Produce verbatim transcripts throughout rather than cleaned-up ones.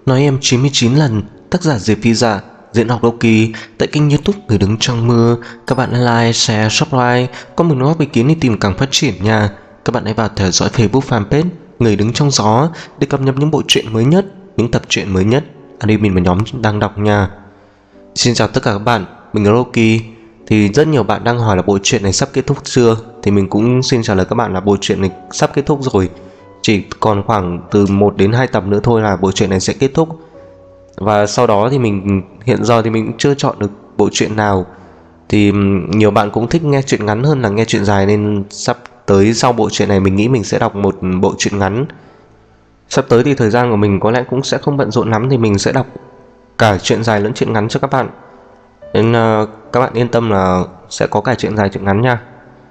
Nói em chín mươi chín lần, tác giả Diệp Phi Dạ, diễn đọc Loki, tại kênh YouTube Người Đứng Trong Mưa. Các bạn hãy like, share, subscribe, có một góp ý kiến đi tìm càng phát triển nha. Các bạn hãy vào theo dõi Facebook fanpage Người Đứng Trong Gió để cập nhật những bộ truyện mới nhất, những tập truyện mới nhất admin và nhóm đang đọc nha. Xin chào tất cả các bạn, mình là Loki. Thì rất nhiều bạn đang hỏi là bộ truyện này sắp kết thúc chưa, thì mình cũng xin trả lời các bạn là bộ truyện này sắp kết thúc rồi. Chỉ còn khoảng từ một đến hai tập nữa thôi là bộ truyện này sẽ kết thúc. Và sau đó thì mình hiện giờ thì mình cũng chưa chọn được bộ truyện nào. Thì nhiều bạn cũng thích nghe truyện ngắn hơn là nghe truyện dài, nên sắp tới sau bộ truyện này mình nghĩ mình sẽ đọc một bộ truyện ngắn. Sắp tới thì thời gian của mình có lẽ cũng sẽ không bận rộn lắm, thì mình sẽ đọc cả truyện dài lẫn truyện ngắn cho các bạn. Nên uh, các bạn yên tâm là sẽ có cả truyện dài truyện ngắn nha.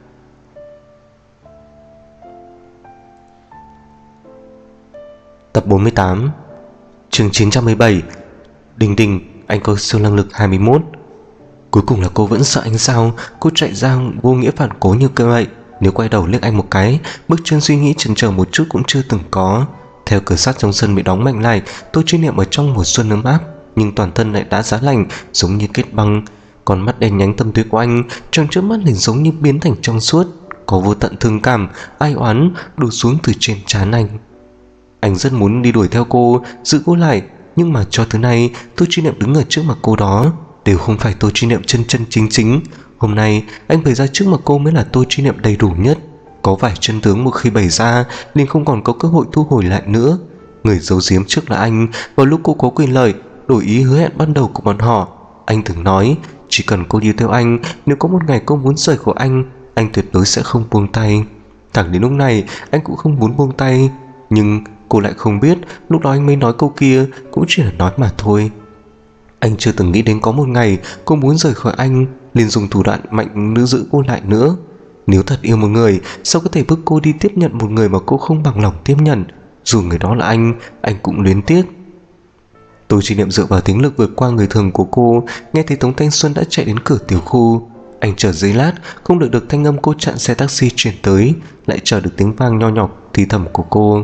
Tập bốn mươi tám, chương chín trăm mười bảy. Đình Đình, anh có siêu năng lực hai mươi mốt. Cuối cùng là cô vẫn sợ anh sao? Cô chạy ra vô nghĩa phản cố như cơ vậy. Nếu quay đầu liếc anh một cái, bước chân suy nghĩ chần chờ một chút cũng chưa từng có. Theo cửa sắt trong sân bị đóng mạnh lại, tôi chuyên niệm ở trong mùa xuân ấm áp, nhưng toàn thân lại đã giá lạnh, giống như kết băng. Con mắt đen nhánh tâm tuyệt của anh trong trước mắt liền giống như biến thành trong suốt, có vô tận thương cảm, ai oán đổ xuống từ trên trán anh. Anh rất muốn đi đuổi theo cô, giữ cô lại, nhưng mà cho tới nay tôi chuyên niệm đứng ở trước mặt cô đó đều không phải tôi chuyên niệm chân chân chính chính. Hôm nay anh bày ra trước mặt cô mới là tôi chuyên niệm đầy đủ nhất. Có vài chân tướng một khi bày ra liền không còn có cơ hội thu hồi lại nữa. Người giấu giếm trước là anh. Vào lúc cô có quyền lợi đổi ý hứa hẹn ban đầu của bọn họ, anh từng nói chỉ cần cô đi theo anh, nếu có một ngày cô muốn rời khỏi anh, anh tuyệt đối sẽ không buông tay. Thẳng đến lúc này anh cũng không muốn buông tay, nhưng cô lại không biết lúc đó anh mới nói câu kia cũng chỉ là nói mà thôi. Anh chưa từng nghĩ đến có một ngày cô muốn rời khỏi anh liền dùng thủ đoạn mạnh nữ giữ cô lại nữa. Nếu thật yêu một người, sao có thể bức cô đi tiếp nhận một người mà cô không bằng lòng tiếp nhận? Dù người đó là anh, anh cũng luyến tiếc. Tôi chỉ niệm dựa vào tính lực vượt qua người thường của cô, nghe thấy Tống Thanh Xuân đã chạy đến cửa tiểu khu. Anh chờ giây lát, không đợi được thanh âm cô chặn xe taxi chuyển tới, lại chờ được tiếng vang nho nhỏ thì thầm của cô.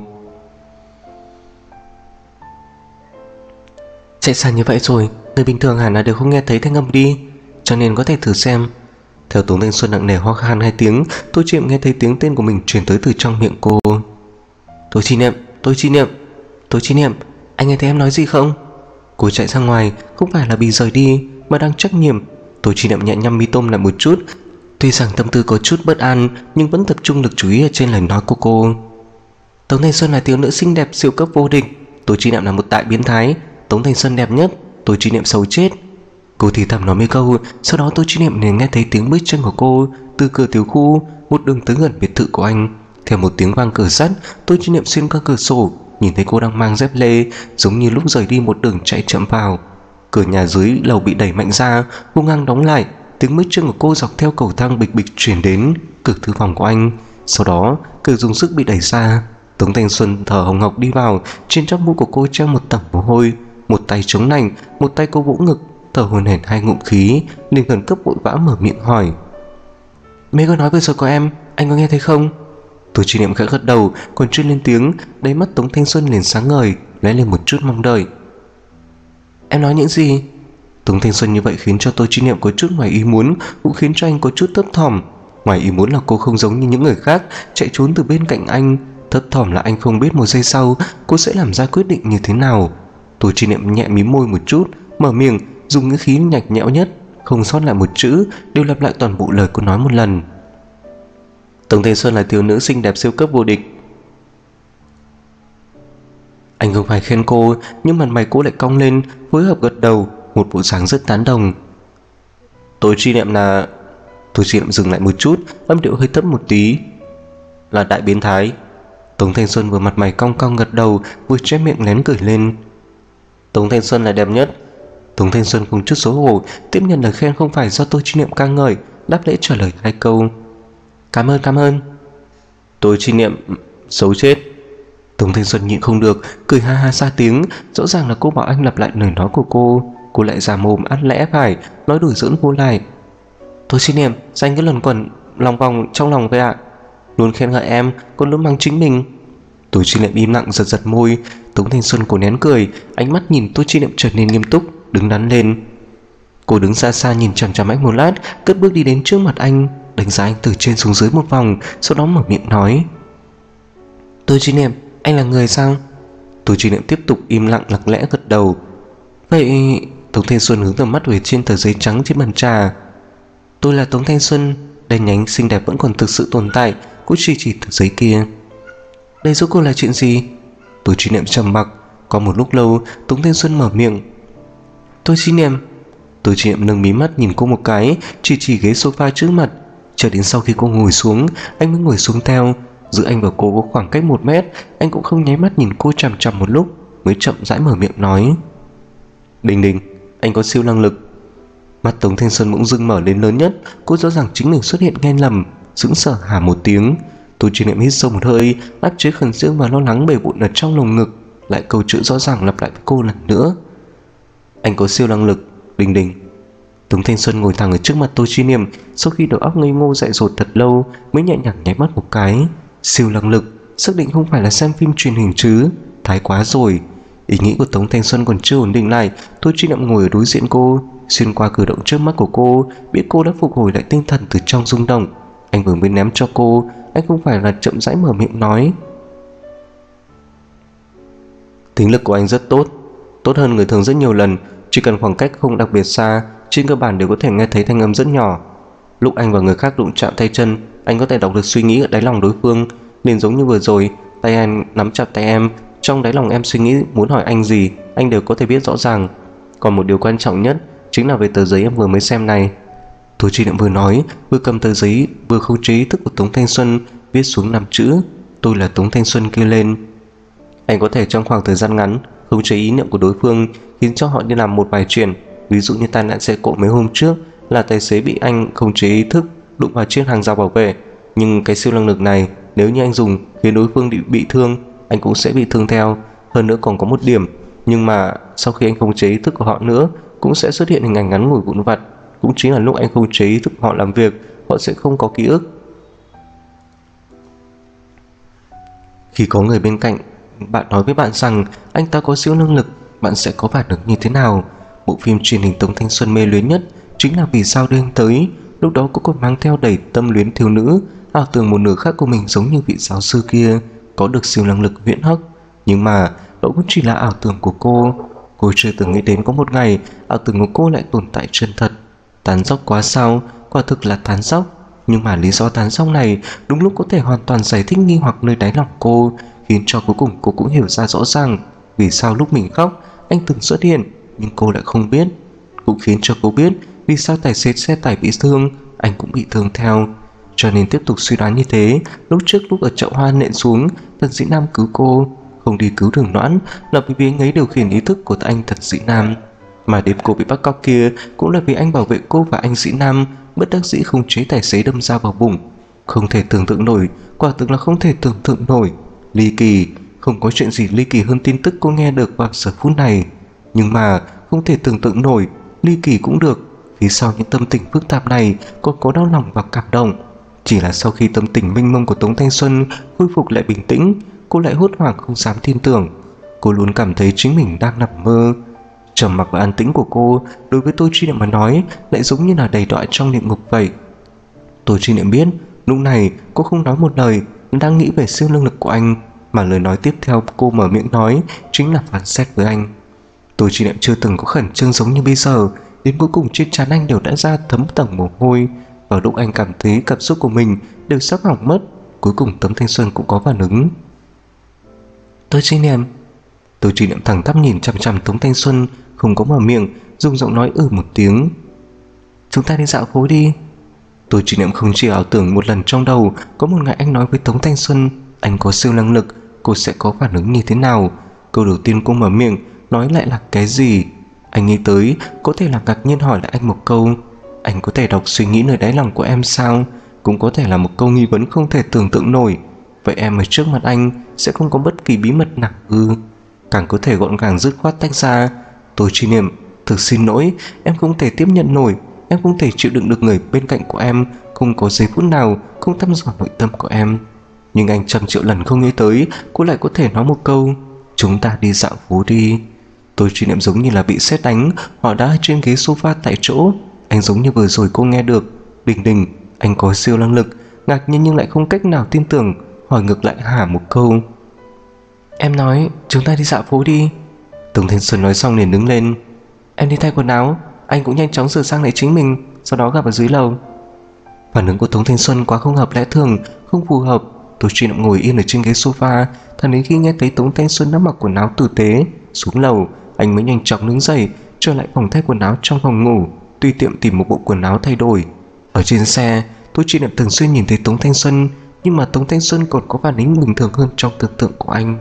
Chạy xa như vậy rồi, người bình thường hẳn là đều không nghe thấy thanh âm đi, cho nên có thể thử xem. Theo Tống Thanh Xuân nặng nề ho khan hai tiếng, tôi chỉ nghe thấy tiếng tên của mình truyền tới từ trong miệng cô. Tôi chi niệm, tôi chi niệm, tôi chi niệm, anh nghe thấy em nói gì không? Cô chạy ra ngoài, không phải là bị rời đi mà đang trách nhiệm. Tôi chi niệm nhẹ nhăm mi tôm lại một chút, tuy rằng tâm tư có chút bất an nhưng vẫn tập trung lực chú ý ở trên lời nói của cô. Tống Thanh Xuân là thiếu nữ xinh đẹp siêu cấp vô địch, tôi chi niệm là một đại biến thái. Tống Thanh Xuân đẹp nhất, tôi chi niệm xấu chết. Cô thì thầm nói mấy câu, sau đó tôi chi niệm liền nghe thấy tiếng bước chân của cô từ cửa tiểu khu một đường tới gần biệt thự của anh. Theo một tiếng vang cửa sắt, tôi chi niệm xuyên qua cửa sổ nhìn thấy cô đang mang dép lê, giống như lúc rời đi một đường chạy chậm vào. Cửa nhà dưới lầu bị đẩy mạnh ra, hung hăng đóng lại. Tiếng bước chân của cô dọc theo cầu thang bịch bịch chuyển đến cửa thư phòng của anh. Sau đó cửa dùng sức bị đẩy ra. Tống Thanh Xuân thở hồng hộc đi vào, trên chóp mũi của cô treo một tầng mồ hôi, một tay chống nạnh, một tay cô vỗ ngực, thở hổn hển hai ngụm khí, liền khẩn cấp vội vã mở miệng hỏi. Mấy câu nói vừa rồi của em, anh có nghe thấy không? Tôi chỉ niệm khẽ gật đầu, còn chưa lên tiếng, đáy mắt Tống Thanh Xuân liền sáng ngời, lóe lên một chút mong đợi. Em nói những gì? Tống Thanh Xuân như vậy khiến cho tôi chỉ niệm có chút ngoài ý muốn, cũng khiến cho anh có chút thấp thỏm. Ngoài ý muốn là cô không giống như những người khác chạy trốn từ bên cạnh anh, thấp thỏm là anh không biết một giây sau cô sẽ làm ra quyết định như thế nào. Tôi chỉ niệm nhẹ mím môi một chút, mở miệng dùng ngữ khí nhạt nhẽo nhất, không sót lại một chữ, đều lặp lại toàn bộ lời cô nói một lần. Tống Thanh Xuân là thiếu nữ xinh đẹp siêu cấp vô địch. Anh không phải khen cô, nhưng mặt mày cô lại cong lên, phối hợp gật đầu, một bộ dáng rất tán đồng. Tôi chi niệm là... Tôi chi niệm dừng lại một chút, âm điệu hơi thấp một tí. Là đại biến thái. Tống Thanh Xuân vừa mặt mày cong cong gật đầu, vừa che miệng lén cười lên. Tống Thanh Xuân là đẹp nhất. Tống Thanh Xuân không chút xấu hổ tiếp nhận lời khen không phải do tôi chi niệm ca ngợi, đáp lễ trả lời hai câu. Cảm ơn, cảm ơn. Tôi chi niệm xấu chết. Tống Thanh Xuân nhịn không được, cười ha ha xa tiếng. Rõ ràng là cô bảo anh lặp lại lời nói của cô, cô lại giả mồm ắt lẽ phải nói đùa giỡn cô lại. Tôi chi niệm dành cái luẩn quẩn lòng vòng trong lòng vậy ạ. Luôn khen ngợi em, còn luôn mang chính mình. Tôi Chi Niệm im lặng giật giật môi. Tống Thanh Xuân cố nén cười, ánh mắt nhìn Tôi Chi Niệm trở nên nghiêm túc, đứng đắn lên. Cô đứng xa xa nhìn chằm chằm anh một lát, cất bước đi đến trước mặt anh, đánh giá anh từ trên xuống dưới một vòng, sau đó mở miệng nói: Tôi Chi Niệm, anh là người sao? Tôi Chi Niệm tiếp tục im lặng lặng lẽ gật đầu. Vậy... Tống Thanh Xuân hướng tầm mắt về trên tờ giấy trắng trên bàn trà. Tôi là Tống Thanh Xuân. Đen nhánh xinh đẹp vẫn còn thực sự tồn tại. Cô chỉ chỉ tờ giấy kia. Đây rốt cuộc là chuyện gì? Tôi Chi Niệm trầm mặc. Có một lúc lâu Tống Thanh Xuân mở miệng. Tôi Chi Niệm. Tôi Chi Niệm nâng mí mắt nhìn cô một cái, chỉ chỉ ghế sofa trước mặt. Chờ đến sau khi cô ngồi xuống, anh mới ngồi xuống theo. Giữa anh và cô có khoảng cách một mét. Anh cũng không nháy mắt nhìn cô chằm chằm một lúc, mới chậm rãi mở miệng nói: Đình Đình, anh có siêu năng lực. Mắt Tống Thanh Xuân bỗng dưng mở lên lớn nhất. Cô rõ ràng chính mình xuất hiện nghe lầm, sững sờ hả một tiếng. Tôi Chi Niệm hít sâu một hơi, áp chế khẩn trương và lo lắng bề bộn ở trong lồng ngực, lại câu chữ rõ ràng lặp lại với cô lần nữa: Anh có siêu năng lực, Đình Đình. Tống Thanh Xuân ngồi thẳng ở trước mặt Tôi Chi Niệm, sau khi đầu óc ngây ngô dại dột thật lâu, mới nhẹ nhàng nháy mắt một cái. Siêu năng lực, xác định không phải là xem phim truyền hình chứ? Thái quá rồi. Ý nghĩ của Tống Thanh Xuân còn chưa ổn định lại, Tôi Chi Niệm ngồi ở đối diện cô, xuyên qua cử động trước mắt của cô, biết cô đã phục hồi lại tinh thần từ trong rung động. Anh vừa mới ném cho cô, anh không phải là chậm rãi mở miệng nói: Thính lực của anh rất tốt, tốt hơn người thường rất nhiều lần. Chỉ cần khoảng cách không đặc biệt xa, trên cơ bản đều có thể nghe thấy thanh âm rất nhỏ. Lúc anh và người khác đụng chạm tay chân, anh có thể đọc được suy nghĩ ở đáy lòng đối phương. Liền giống như vừa rồi, tay anh nắm chặt tay em, trong đáy lòng em suy nghĩ muốn hỏi anh gì, anh đều có thể biết rõ ràng. Còn một điều quan trọng nhất chính là về tờ giấy em vừa mới xem này. Tôi Chi Niệm vừa nói, vừa cầm tờ giấy, vừa khống chế ý thức của Tống Thanh Xuân, viết xuống năm chữ Tôi là Tống Thanh Xuân kia lên. Anh có thể trong khoảng thời gian ngắn khống chế ý niệm của đối phương, khiến cho họ đi làm một vài chuyện. Ví dụ như tai nạn xe cộ mấy hôm trước, là tài xế bị anh khống chế ý thức đụng vào chiếc hàng rào bảo vệ. Nhưng cái siêu năng lực này, nếu như anh dùng khiến đối phương bị, bị thương, anh cũng sẽ bị thương theo. Hơn nữa còn có một điểm, nhưng mà sau khi anh khống chế ý thức của họ nữa, cũng sẽ xuất hiện hình ảnh ngắn ngủi vụn vặt. Cũng chính là lúc anh khống chế ý thức họ làm việc, họ sẽ không có ký ức. Khi có người bên cạnh bạn nói với bạn rằng anh ta có siêu năng lực, bạn sẽ có phản ứng như thế nào? Bộ phim truyền hình Tống Thanh Xuân mê luyến nhất chính là Vì sao đưa anh tới. Lúc đó cô còn mang theo đầy tâm luyến thiếu nữ, ảo tưởng một nửa khác của mình giống như vị giáo sư kia, có được siêu năng lực viễn hắc. Nhưng mà đó cũng chỉ là ảo tưởng của cô. Cô chưa từng nghĩ đến có một ngày ảo tưởng của cô lại tồn tại chân thật. Tán dóc quá sao? Quả thực là tán dóc. Nhưng mà lý do tán dóc này đúng lúc có thể hoàn toàn giải thích nghi hoặc nơi đáy lòng cô, khiến cho cuối cùng cô cũng hiểu ra rõ ràng vì sao lúc mình khóc anh từng xuất hiện, nhưng cô lại không biết. Cũng khiến cho cô biết vì sao tài xế xe tải bị thương, anh cũng bị thương theo. Cho nên tiếp tục suy đoán như thế, lúc trước lúc ở chậu hoa nện xuống, Tần Dĩ Nam cứu cô, không đi cứu Đường Noãn là vì anh ấy điều khiển ý thức của anh Tần Dĩ Nam. Mà đêm cô bị bắt cóc kia cũng là vì anh bảo vệ cô và anh Dĩ Nam, bất đắc dĩ không chế tài xế đâm dao vào bụng. Không thể tưởng tượng nổi, quả thực là không thể tưởng tượng nổi. Ly kỳ, không có chuyện gì ly kỳ hơn tin tức cô nghe được vào giờ phút này. Nhưng mà không thể tưởng tượng nổi, ly kỳ cũng được, phía sau những tâm tình phức tạp này còn có đau lòng và cảm động. Chỉ là sau khi tâm tình mênh mông của Tống Thanh Xuân khôi phục lại bình tĩnh, cô lại hốt hoảng không dám tin tưởng. Cô luôn cảm thấy chính mình đang nằm mơ. Trầm mặc và an tĩnh của cô đối với Tôi Chi Niệm mà nói lại giống như là đầy đọa trong địa ngục vậy. Tôi Chi Niệm biết lúc này cô không nói một lời, đang nghĩ về siêu năng lực của anh, mà lời nói tiếp theo cô mở miệng nói chính là phán xét với anh. Tôi Chi Niệm chưa từng có khẩn trương giống như bây giờ, đến cuối cùng trên trán anh đều đã ra thấm tầng mồ hôi. Vào lúc anh cảm thấy cảm xúc của mình đều sắp hỏng mất, cuối cùng Tống Thanh Xuân cũng có phản ứng. Tôi Chi Niệm. Tôi Chi Niệm thẳng thắp nhìn chằm chằm Tống Thanh Xuân, không có mở miệng, dùng giọng nói ừ một tiếng. Chúng ta đi dạo phố đi. Tôi Chi Niệm không chỉ ảo tưởng một lần trong đầu có một ngày anh nói với Tống Thanh Xuân anh có siêu năng lực, cô sẽ có phản ứng như thế nào. Câu đầu tiên cô mở miệng nói lại là cái gì? Anh nghĩ tới có thể là ngạc nhiên hỏi lại anh một câu: anh có thể đọc suy nghĩ nơi đáy lòng của em sao? Cũng có thể là một câu nghi vấn không thể tưởng tượng nổi. Vậy em ở trước mặt anh sẽ không có bất kỳ bí mật nào ư? Càng có thể gọn gàng dứt khoát tách ra. Tôi Chi Niệm, thực xin lỗi, em không thể tiếp nhận nổi. Em không thể chịu đựng được người bên cạnh của em không có giây phút nào không thăm dò nội tâm của em. Nhưng anh trăm triệu lần không nghĩ tới cô lại có thể nói một câu chúng ta đi dạo phố đi. Tôi truy niệm giống như là bị sét đánh. Họ đã trên ghế sofa tại chỗ. Anh giống như vừa rồi cô nghe được. Đình Đình, anh có siêu năng lực. Ngạc nhiên nhưng lại không cách nào tin tưởng, hỏi ngược lại Hà một câu. Em nói chúng ta đi dạo phố đi. Tống Thanh Xuân nói xong liền đứng lên. Em đi thay quần áo. Anh cũng nhanh chóng sửa sang lại chính mình, sau đó gặp ở dưới lầu. Phản ứng của Tống Thanh Xuân quá không hợp lẽ thường, không phù hợp. Tôi truy niệm ngồi yên ở trên ghế sofa. Thằng đến khi nghe thấy Tống Thanh Xuân đã mặc quần áo tử tế xuống lầu, anh mới nhanh chóng đứng dậy trở lại phòng thay quần áo trong phòng ngủ, tùy tiện tìm một bộ quần áo thay đổi. Ở trên xe, tôi truy niệm thường xuyên nhìn thấy Tống Thanh Xuân, nhưng mà Tống Thanh Xuân còn có phản ứng bình thường hơn trong tưởng tượng của anh.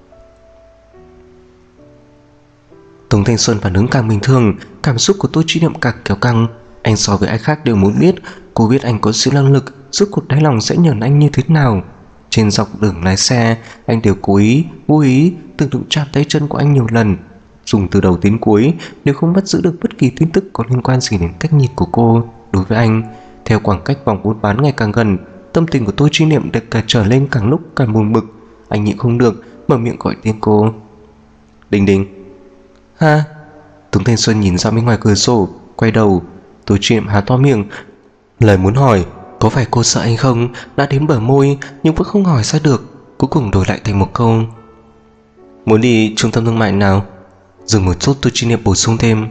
Tống Thanh Xuân phản ứng càng bình thường, cảm xúc của tôi truy niệm càng kéo căng. Anh so với ai khác đều muốn biết cô biết anh có siêu năng lực, rốt cuộc đáy lòng sẽ nhờn anh như thế nào. Trên dọc đường lái xe, anh đều cố ý, vô ý từng đụng chạm tay chân của anh nhiều lần. Dùng từ đầu đến cuối đều không bắt giữ được bất kỳ tin tức có liên quan gì đến cách nhìn của cô đối với anh. Theo khoảng cách vòng buôn bán ngày càng gần, tâm tình của tôi truy niệm được cả trở lên càng lúc càng buồn bực. Anh nhịn không được mở miệng gọi tên cô. Đình Đình. Ha. Tống Thanh Xuân nhìn ra bên ngoài cửa sổ, quay đầu. Tôi truy niệm há to miệng, lời muốn hỏi có phải cô sợ anh không đã đến bờ môi, nhưng vẫn không hỏi ra được. Cuối cùng đổi lại thành một câu. Muốn đi trung tâm thương mại nào? Dừng một chút, tôi truy niệm bổ sung thêm.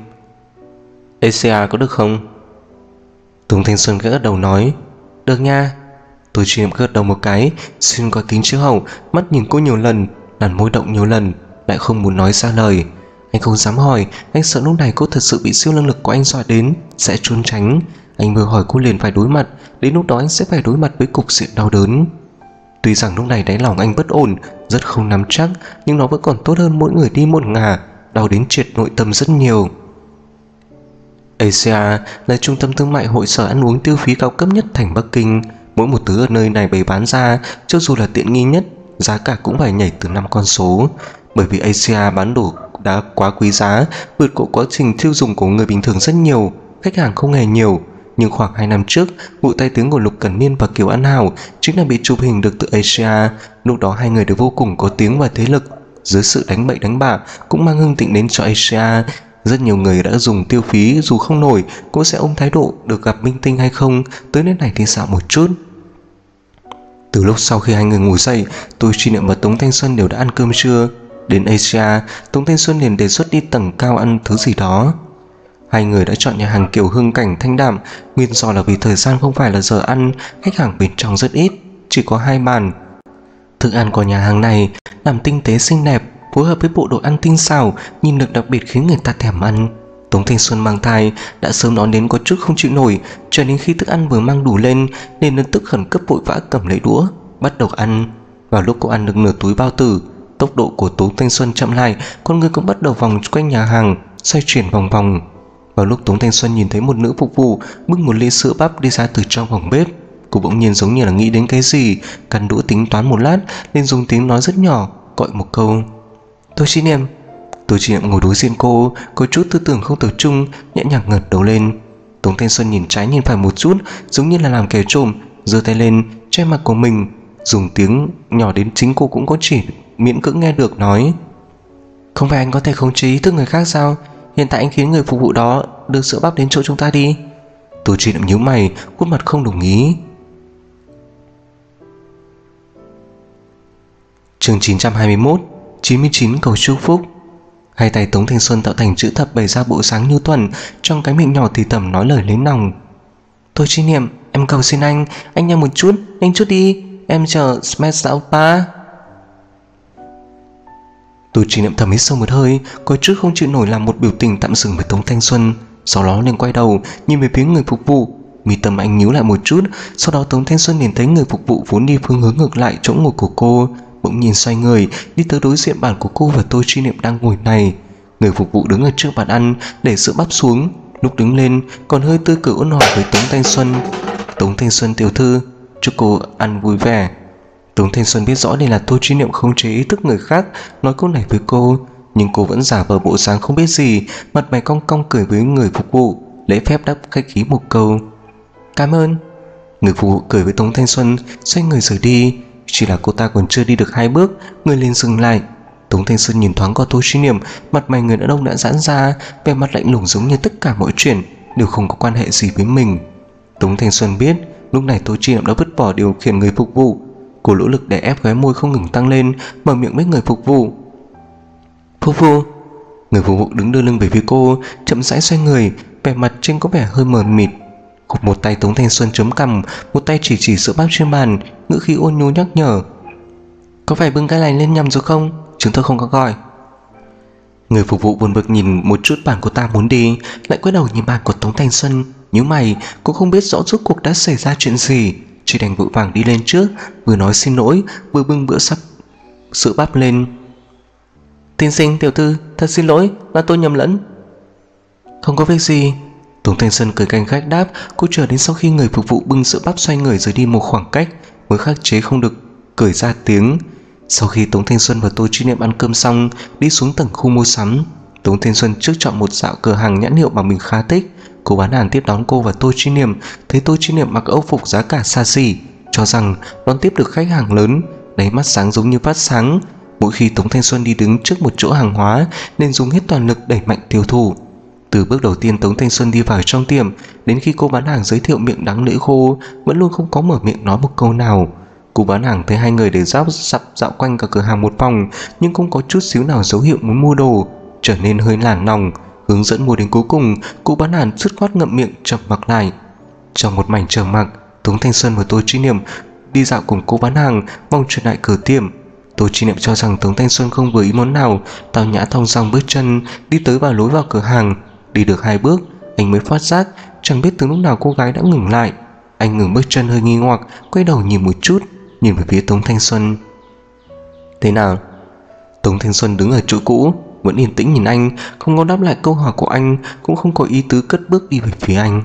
a xê rờ có được không? Tống Thanh Xuân gật đầu nói. Được nha. Tôi truy niệm gật đầu một cái, xuyên qua kính chiếu hậu, mắt nhìn cô nhiều lần, làn môi động nhiều lần, lại không muốn nói ra lời. Anh không dám hỏi, anh sợ lúc này cô thật sự bị siêu năng lực của anh dọa đến, sẽ trốn tránh. Anh vừa hỏi cô liền phải đối mặt, đến lúc đó anh sẽ phải đối mặt với cục diện đau đớn. Tuy rằng lúc này đáy lòng anh bất ổn, rất không nắm chắc, nhưng nó vẫn còn tốt hơn mỗi người đi một ngả, đau đến triệt nội tâm rất nhiều. a xê rờ là trung tâm thương mại hội sở ăn uống tiêu phí cao cấp nhất thành Bắc Kinh. Mỗi một thứ ở nơi này bày bán ra, cho dù là tiện nghi nhất, giá cả cũng phải nhảy từ năm con số. Bởi vì a xê rờ bán đồ đã quá quý giá, vượt qua quá trình tiêu dùng của người bình thường rất nhiều, khách hàng không hề nhiều. Nhưng khoảng hai năm trước, vụ tai tiếng của Lục Cẩn Niên và Kiều An Hảo chính là bị chụp hình được từ a xê rờ. Lúc đó hai người đều vô cùng có tiếng và thế lực, dưới sự đánh bậy đánh bạ cũng mang hưng thịnh đến cho a xê rờ. Rất nhiều người đã dùng tiêu phí dù không nổi cũng sẽ ôm thái độ được gặp minh tinh hay không, tới nơi này thì xạo một chút. Từ lúc sau khi hai người ngủ dậy, tôi truy niệm và Tống Thanh Xuân đều đã ăn cơm trưa. Đến a xê rờ, Tống Thanh Xuân liền đề xuất đi tầng cao ăn thứ gì đó. Hai người đã chọn nhà hàng kiểu hương cảnh thanh đạm, nguyên do là vì thời gian không phải là giờ ăn, khách hàng bên trong rất ít, chỉ có hai bàn. Thức ăn của nhà hàng này làm tinh tế xinh đẹp, phối hợp với bộ đồ ăn tinh xảo, nhìn được đặc biệt khiến người ta thèm ăn. Tống Thanh Xuân mang thai đã sớm đón đến có chút không chịu nổi, cho đến khi thức ăn vừa mang đủ lên nên lập tức khẩn cấp vội vã cầm lấy đũa bắt đầu ăn. Vào lúc cô ăn được nửa túi bao tử, tốc độ của Tống Thanh Xuân chậm lại, con người cũng bắt đầu vòng quanh nhà hàng, xoay chuyển vòng vòng. Vào lúc Tống Thanh Xuân nhìn thấy một nữ phục vụ bưng một ly sữa bắp đi ra từ trong phòng bếp, cô bỗng nhiên giống như là nghĩ đến cái gì, căn đũa tính toán một lát nên dùng tiếng nói rất nhỏ gọi một câu. Tôi truy niệm. Tôi truy niệm ngồi đối diện cô, có chút tư tưởng không tập trung, nhẹ nhàng ngẩng đầu lên. Tống Thanh Xuân nhìn trái nhìn phải một chút, giống như là làm kẻ trộm, giơ tay lên che mặt của mình, dùng tiếng nhỏ đến chính cô cũng có chỉ miễn cưỡng nghe được nói. Không phải anh có thể khống chế ý thức người khác sao? Hiện tại anh khiến người phục vụ đó đưa sữa bắp đến chỗ chúng ta đi. Tôi truy niệm nhíu mày, khuôn mặt không đồng ý. Chương chín trăm hai mươi mốt, chín mươi chín cầu chúc phúc. Hai tay Tống Thanh Xuân tạo thành chữ thập bày ra bộ sáng nhu thuần, trong cái miệng nhỏ thì thầm nói lời lấy lòng. Tôi truy niệm, em cầu xin anh, anh nhanh một chút, nhanh chút đi, em chờ Smash Oppa. Tôi truy niệm thầm hít sâu một hơi, có chút không chịu nổi làm một biểu tình tạm dừng với Tống Thanh Xuân. Sau đó liền quay đầu nhìn về phía người phục vụ, mi tâm anh nhíu lại một chút. Sau đó Tống Thanh Xuân nhìn thấy người phục vụ vốn đi phương hướng ngược lại chỗ ngồi của cô, bỗng nhìn xoay người đi tới đối diện bàn của cô và tôi truy niệm đang ngồi này. Người phục vụ đứng ở trước bàn ăn để sữa bắp xuống, lúc đứng lên còn hơi tươi cười ôn hòa với Tống Thanh Xuân. Tống Thanh Xuân tiểu thư, chúc cô ăn vui vẻ. Tống Thanh Xuân biết rõ đây là tôi truy niệm khống chế ý thức người khác nói câu này với cô, nhưng cô vẫn giả vờ bộ dáng không biết gì, mặt mày cong cong cười với người phục vụ, lễ phép đáp khách khí một câu. Cảm ơn. Người phục vụ cười với Tống Thanh Xuân, xoay người rời đi. Chỉ là cô ta còn chưa đi được hai bước, người liền dừng lại. Tống Thanh Xuân nhìn thoáng qua Tô Chi Niệm, mặt mày người đàn ông đã giãn ra, vẻ mặt lạnh lùng giống như tất cả mọi chuyện đều không có quan hệ gì với mình. Tống Thanh Xuân biết lúc này Tô Chi Niệm đã vứt bỏ điều khiển người phục vụ. Cô nỗ lực để ép khóe môi không ngừng tăng lên, mở miệng với người phục vụ. Phục vụ. Người phục vụ đứng đưa lưng về phía cô, chậm rãi xoay người, vẻ mặt trên có vẻ hơi mờ mịt. Một tay Tống Thanh Xuân chống cằm, một tay chỉ chỉ sữa bắp trên bàn, ngữ khí ôn nhu nhắc nhở. Có phải bưng cái này lên nhầm rồi không? Chúng tôi không có gọi. Người phục vụ buồn bực nhìn một chút bàn của ta muốn đi, lại quay đầu nhìn bàn của Tống Thanh Xuân, nhíu mày. Cô không biết rõ rốt cuộc đã xảy ra chuyện gì, chỉ đành vội vàng đi lên trước, vừa nói xin lỗi, vừa bưng bữa sắp sữa bắp lên. Tiên sinh, tiểu thư, thật xin lỗi, là tôi nhầm lẫn. Không có việc gì. Tống Thanh Xuân cười canh khách đáp. Cô chờ đến sau khi người phục vụ bưng sữa bắp xoay người rời đi một khoảng cách mới khắc chế không được cười ra tiếng. Sau khi Tống Thanh Xuân và Tô Chi Niệm ăn cơm xong, đi xuống tầng khu mua sắm. Tống Thanh Xuân trước chọn một dạo cửa hàng nhãn hiệu mà mình khá thích. Cô bán hàng tiếp đón cô và Tô Chi Niệm, thấy Tô Chi Niệm mặc âu phục giá cả xa xỉ, cho rằng đón tiếp được khách hàng lớn, đáy mắt sáng giống như phát sáng. Mỗi khi Tống Thanh Xuân đi đứng trước một chỗ hàng hóa nên dùng hết toàn lực đẩy mạnh tiêu thụ. Từ bước đầu tiên Tống Thanh Xuân đi vào trong tiệm đến khi cô bán hàng giới thiệu miệng đắng lưỡi khô, vẫn luôn không có mở miệng nói một câu nào. Cô bán hàng thấy hai người để dạo dặm dạo quanh cả cửa hàng một vòng, nhưng không có chút xíu nào dấu hiệu muốn mua đồ, trở nên hơi nản lòng. Hướng dẫn mua đến cuối cùng, cô bán hàng dứt khoát ngậm miệng trầm mặc lại. Trong một mảnh trầm mặc, Tống Thanh Xuân và Tô Chi Niệm đi dạo cùng cô bán hàng, mong trở lại cửa tiệm. Tô Chi Niệm cho rằng Tống Thanh Xuân không vừa ý món nào, tao nhã thong dong bước chân đi tới vào lối vào cửa hàng. Đi được hai bước, anh mới phát giác chẳng biết từ lúc nào cô gái đã ngừng lại. Anh ngừng bước chân hơi nghi hoặc, quay đầu nhìn một chút, nhìn về phía Tống Thanh Xuân. Thế nào? Tống Thanh Xuân đứng ở chỗ cũ, vẫn yên tĩnh nhìn anh, không có đáp lại câu hỏi của anh, cũng không có ý tứ cất bước đi về phía anh.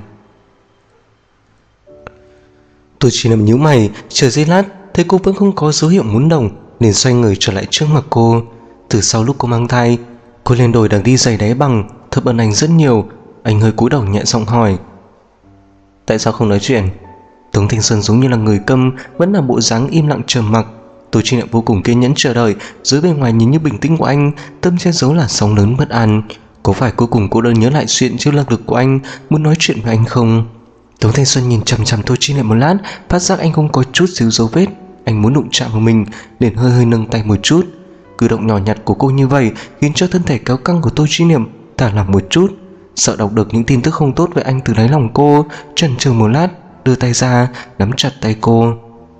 Tôi chỉ nằm nhíu mày, chờ giây lát, thấy cô vẫn không có dấu hiệu muốn đồng, liền xoay người trở lại trước mặt cô. Từ sau lúc cô mang thai, cô lên đồi đang đi giày đáy bằng, thấp hơn anh rất nhiều. Anh hơi cúi đầu nhẹ giọng hỏi. Tại sao không nói chuyện? Tống Thanh Xuân giống như là người câm, vẫn là bộ dáng im lặng trầm mặc. Tô Chi Niệm vô cùng kiên nhẫn chờ đợi, dưới bề ngoài nhìn như bình tĩnh của anh, tâm che giấu là sóng lớn bất an. Có phải cuối cùng cô đã nhớ lại chuyện chưa năng lực của anh, muốn nói chuyện với anh không? Tống Thanh Xuân nhìn chằm chằm Tô Chi Niệm một lát, phát giác anh không có chút xíu dấu vết. Anh muốn đụng chạm vào mình, liền hơi hơi nâng tay một chút. Cử động nhỏ nhặt của cô như vậy khiến cho thân thể kéo căng của Tô Chi Niệm thả lỏng một chút, sợ đọc được những tin tức không tốt về anh từ đáy lòng cô. Chần chừ một lát, đưa tay ra nắm chặt tay cô.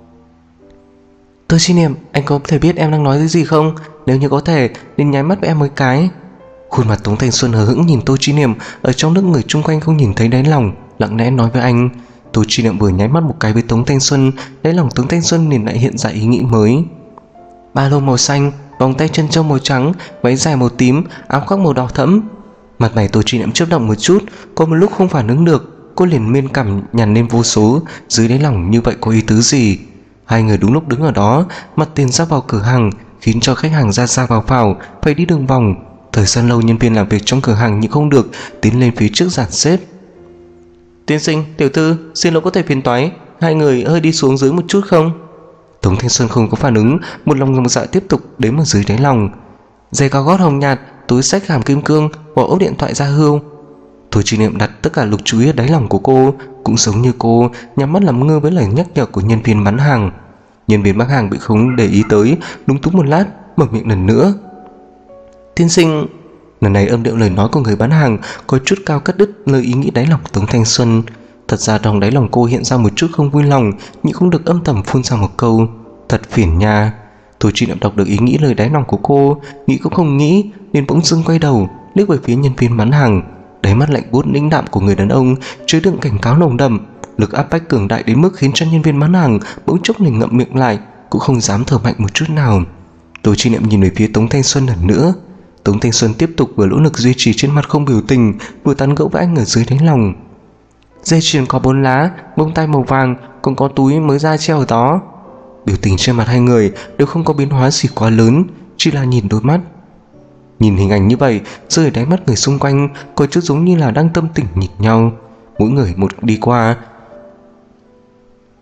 Tô Chi Niệm, anh có thể biết em đang nói cái gì không? Nếu như có thể, nên nháy mắt với em một cái. Khuôn mặt Tống Thanh Xuân hờ hững nhìn Tô Chi Niệm, ở trong nước người chung quanh không nhìn thấy đáy lòng, lặng lẽ nói với anh. Tô Chi Niệm vừa nháy mắt một cái với Tống Thanh Xuân, đáy lòng Tống Thanh Xuân liền lại hiện ra ý nghĩ mới. Ba lô màu xanh, vòng tay chân châu màu trắng, váy dài màu tím, áo khoác màu đỏ thẫm. Mặt mày Tô Chi Niệm chớp động một chút, có một lúc không phản ứng được, cô liền miên cảm nhằn lên vô số, dưới đáy lòng như vậy có ý tứ gì? Hai người đúng lúc đứng ở đó, mặt tiền ra vào cửa hàng, khiến cho khách hàng ra ra vào vào phải đi đường vòng. Thời gian lâu nhân viên làm việc trong cửa hàng nhưng không được, tiến lên phía trước dàn xếp. Tiên sinh, tiểu thư, xin lỗi có thể phiền toái, hai người hơi đi xuống dưới một chút không? Tống Thanh Xuân không có phản ứng, một lòng ngầm dạ tiếp tục đếm ở dưới đáy lòng. Giày cao gót hồng nhạt, túi xách hàm kim cương, bỏ ốp điện thoại ra hưu. Tô Chi Niệm đặt tất cả lực chú ý ở đáy lòng của cô, cũng giống như cô, nhắm mắt làm ngơ với lời nhắc nhở của nhân viên bán hàng. Nhân viên bán hàng bị không để ý tới, lúng túng một lát, mở miệng lần nữa. Tiên sinh. Lần này âm điệu lời nói của người bán hàng có chút cao cắt đứt lời ý nghĩ đáy lòng Tống Thanh Xuân. Thật ra trong đáy lòng cô hiện ra một chút không vui lòng, nhưng không được âm thầm phun ra một câu. Thật phiền nha. Tô Chi Niệm đọc được ý nghĩ lời đáy lòng của cô, nghĩ cũng không nghĩ, nên bỗng dưng quay đầu, liếc về phía nhân viên bán hàng. Đáy mắt lạnh buốt lãnh đạm của người đàn ông chứa đựng cảnh cáo nồng đậm, lực áp bách cường đại đến mức khiến cho nhân viên bán hàng bỗng chốc liền ngậm miệng lại, cũng không dám thở mạnh một chút nào. Tô Chi Niệm nhìn về phía Tống Thanh Xuân lần nữa. Tống Thanh Xuân tiếp tục vừa nỗ lực duy trì trên mặt không biểu tình, vừa tán gẫu với anh ở dưới đáy lòng. Dây chuyền có bốn lá, bông tai màu vàng, còn có túi mới ra treo ở đó. Biểu tình trên mặt hai người đều không có biến hóa gì quá lớn, chỉ là nhìn đôi mắt. Nhìn hình ảnh như vậy, rơi ở đáy mắt người xung quanh có chút giống như là đang tâm tình nhìn nhau. Mỗi người một đi qua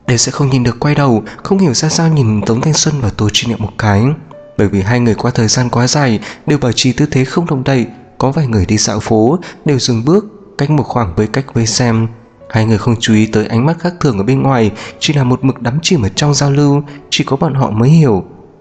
Đều sẽ không nhìn được quay đầu, không hiểu ra sao nhìn Tống Thanh Xuân và Tô Chi Niệm một cái. Bởi vì hai người qua thời gian quá dài đều bảo trì tư thế không động đậy, có vài người đi dạo phố đều dừng bước cách một khoảng với cách vây xem. Hai người không chú ý tới ánh mắt khác thường ở bên ngoài, chỉ là một mực đắm chìm ở trong giao lưu, chỉ có bọn họ mới hiểu.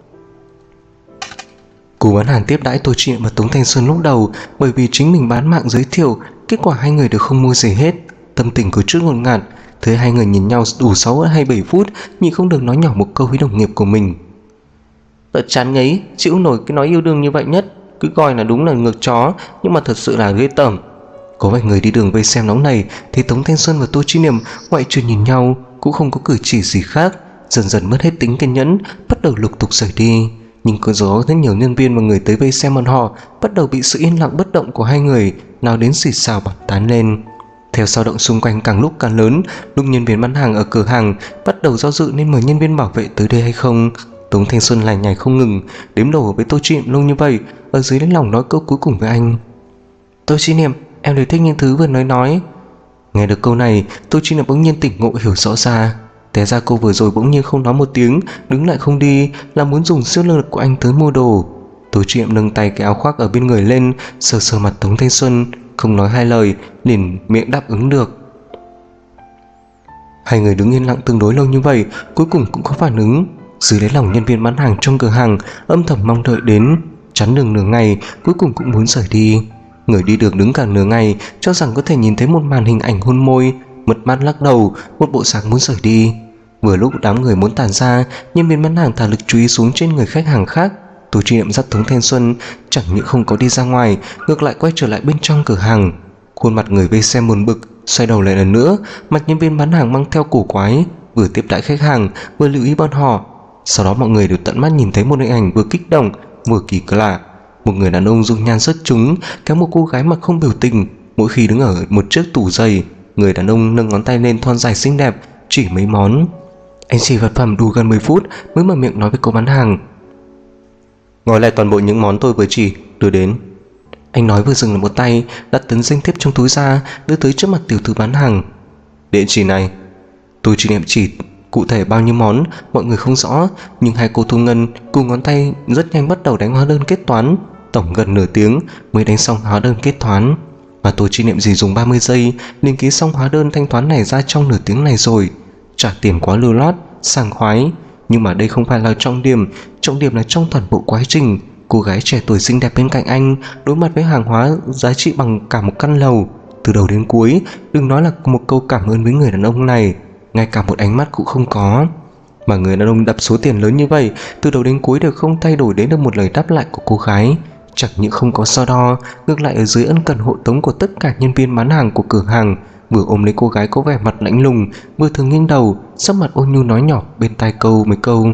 Cô bán hàng tiếp đãi Tô Chi Niệm và Tống Thanh Xuân lúc đầu, bởi vì chính mình bán mạng giới thiệu, kết quả hai người đều không mua gì hết, tâm tình có chút ngột ngạt. Thấy hai người nhìn nhau đủ sáu hay bảy phút, nhịn không được nói nhỏ một câu với đồng nghiệp của mình. Tớ chán ngấy, chịu nổi cái nói yêu đương như vậy nhất, cứ coi là đúng là ngược chó, nhưng mà thật sự là ghê tởm. Có vài người đi đường vây xem nóng này, thì Tống Thanh Xuân và Tô Chi Niệm ngoại trừ nhìn nhau cũng không có cử chỉ gì khác, dần dần mất hết tính kiên nhẫn, bắt đầu lục tục rời đi. Nhưng có gió rất nhiều nhân viên và người tới vây xem bọn họ bắt đầu bị sự yên lặng bất động của hai người nào đến xì xào bàn tán lên. Theo dao động xung quanh càng lúc càng lớn, lúc nhân viên bán hàng ở cửa hàng bắt đầu do dự nên mời nhân viên bảo vệ tới đây hay không. Tống Thanh Xuân lải nhải không ngừng, đếm đầu với Tô Chi Niệm lâu như vậy, ở dưới lấy lòng nói câu cuối cùng với anh. Tô Chi Niệm, em đều thích những thứ vừa nói nói. Nghe được câu này, Tô Chi Niệm bỗng nhiên tỉnh ngộ hiểu rõ ra. Té ra cô vừa rồi bỗng nhiên không nói một tiếng, đứng lại không đi, là muốn dùng siêu năng lực của anh tới mua đồ. Tô Chi Niệm nâng tay cái áo khoác ở bên người lên, sờ sờ mặt Tống Thanh Xuân, không nói hai lời, liền miệng đáp ứng được. Hai người đứng yên lặng tương đối lâu như vậy, cuối cùng cũng có phản ứng. Dưới đáy lòng nhân viên bán hàng trong cửa hàng âm thầm mong đợi đến, chắn đường nửa ngày, cuối cùng cũng muốn rời đi. Người đi đường đứng cả nửa ngày, cho rằng có thể nhìn thấy một màn hình ảnh hôn môi, mất mát lắc đầu, một bộ dạng muốn rời đi. Vừa lúc đám người muốn tản ra, nhân viên bán hàng thả lực chú ý xuống trên người khách hàng khác. Tô Chi Niệm dắt Tống Thanh Xuân chẳng những không có đi ra ngoài, ngược lại quay trở lại bên trong cửa hàng. Khuôn mặt người vây xem buồn bực, xoay đầu lại lần nữa, mặt nhân viên bán hàng mang theo cổ quái, vừa tiếp đãi khách hàng vừa lưu ý bọn họ. Sau đó mọi người đều tận mắt nhìn thấy một hình ảnh vừa kích động vừa kỳ lạ. Một người đàn ông dung nhan rất trúng kéo một cô gái mặt không biểu tình, mỗi khi đứng ở một chiếc tủ giày, người đàn ông nâng ngón tay lên thon dài xinh đẹp chỉ mấy món. Anh chỉ vật phẩm đủ gần mười phút mới mở miệng nói với cô bán hàng. Ngồi lại toàn bộ những món tôi vừa chỉ đưa đến. Anh nói vừa dừng lại một tay, đặt tấn danh thiếp trong túi ra, đưa tới trước mặt tiểu thư bán hàng. Địa chỉ này. Tôi chỉ niệm chỉ cụ thể bao nhiêu món mọi người không rõ, nhưng hai cô thu ngân cùng ngón tay rất nhanh bắt đầu đánh hóa đơn kết toán, tổng gần nửa tiếng mới đánh xong hóa đơn kết toán. Mà tôi chỉ niệm gì dùng ba mươi giây liền ký xong hóa đơn thanh toán này ra trong nửa tiếng này rồi. Trả tiền quá lưu loát, sảng khoái. Nhưng mà đây không phải là trọng điểm, trọng điểm là trong toàn bộ quá trình. Cô gái trẻ tuổi xinh đẹp bên cạnh anh đối mặt với hàng hóa giá trị bằng cả một căn lầu, từ đầu đến cuối đừng nói là một câu cảm ơn với người đàn ông này, ngay cả một ánh mắt cũng không có. Mà người đàn ông đập số tiền lớn như vậy, từ đầu đến cuối đều không thay đổi đến được một lời đáp lại của cô gái. Chẳng những không có so đo, ngược lại ở dưới ân cần hộ tống của tất cả nhân viên bán hàng của cửa hàng, vừa ôm lấy cô gái có vẻ mặt lạnh lùng, vừa thường nghiêng đầu, sắc mặt ôn nhu nói nhỏ bên tai câu mấy câu.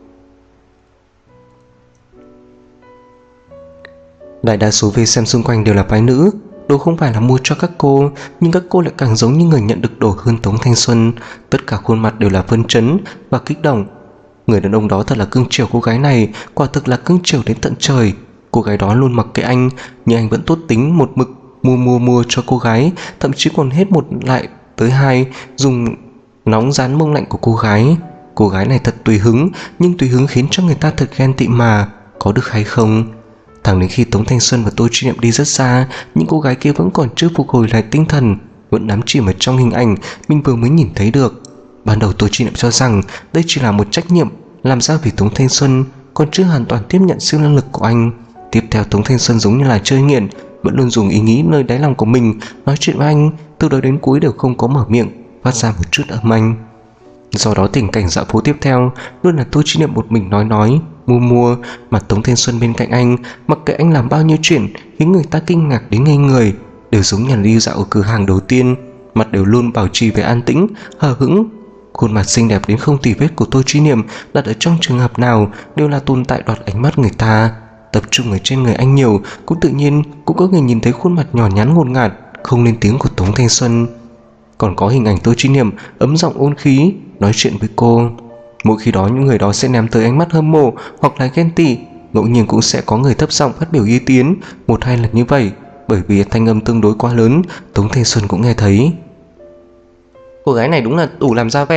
Đại đa số vây xem xung quanh đều là phái nữ, đồ không phải là mua cho các cô, nhưng các cô lại càng giống như người nhận được đồ hơn Tống Thanh Xuân. Tất cả khuôn mặt đều là phấn chấn và kích động. Người đàn ông đó thật là cưng chiều cô gái này, quả thực là cưng chiều đến tận trời. Cô gái đó luôn mặc kệ anh, nhưng anh vẫn tốt tính một mực mua mua mua cho cô gái, thậm chí còn hết một lại tới hai, dùng nóng dán mông lạnh của cô gái. Cô gái này thật tùy hứng, nhưng tùy hứng khiến cho người ta thật ghen tị mà, có được hay không? Thẳng đến khi Tống Thanh Xuân và Tô Chi Niệm đi rất xa, những cô gái kia vẫn còn chưa phục hồi lại tinh thần, vẫn đắm chìm ở trong hình ảnh mình vừa mới nhìn thấy được. Ban đầu Tô Chi Niệm cho rằng đây chỉ là một trách nhiệm làm ra vì Tống Thanh Xuân, còn chưa hoàn toàn tiếp nhận siêu năng lực của anh. Tiếp theo Tống Thanh Xuân giống như là chơi nghiện, vẫn luôn dùng ý nghĩ nơi đáy lòng của mình nói chuyện với anh, từ đầu đến cuối đều không có mở miệng phát ra một chút âm thanh. Do đó tình cảnh dạo phố tiếp theo luôn là Tô Chi Niệm một mình nói nói mua mua, mà Tống Thanh Xuân bên cạnh anh, mặc kệ anh làm bao nhiêu chuyện khiến người ta kinh ngạc đến ngây người, đều giống như đi dạo ở cửa hàng đầu tiên, mặt đều luôn bảo trì về an tĩnh, hờ hững. Khuôn mặt xinh đẹp đến không tì vết của Tô Chi Niệm đặt ở trong trường hợp nào đều là tồn tại đoạt ánh mắt người ta. Tập trung ở trên người anh nhiều, cũng tự nhiên cũng có người nhìn thấy khuôn mặt nhỏ nhắn ngột ngạt không lên tiếng của Tống Thanh Xuân. Còn có hình ảnh Tô Chi Niệm ấm giọng ôn khí nói chuyện với cô. Mỗi khi đó những người đó sẽ ném tới ánh mắt hâm mộ hoặc là ghen tị, ngẫu nhiên cũng sẽ có người thấp giọng phát biểu ý kiến một hai lần như vậy. Bởi vì thanh âm tương đối quá lớn, Tống Thanh Xuân cũng nghe thấy. Cô gái này đúng là đủ làm ra vẻ,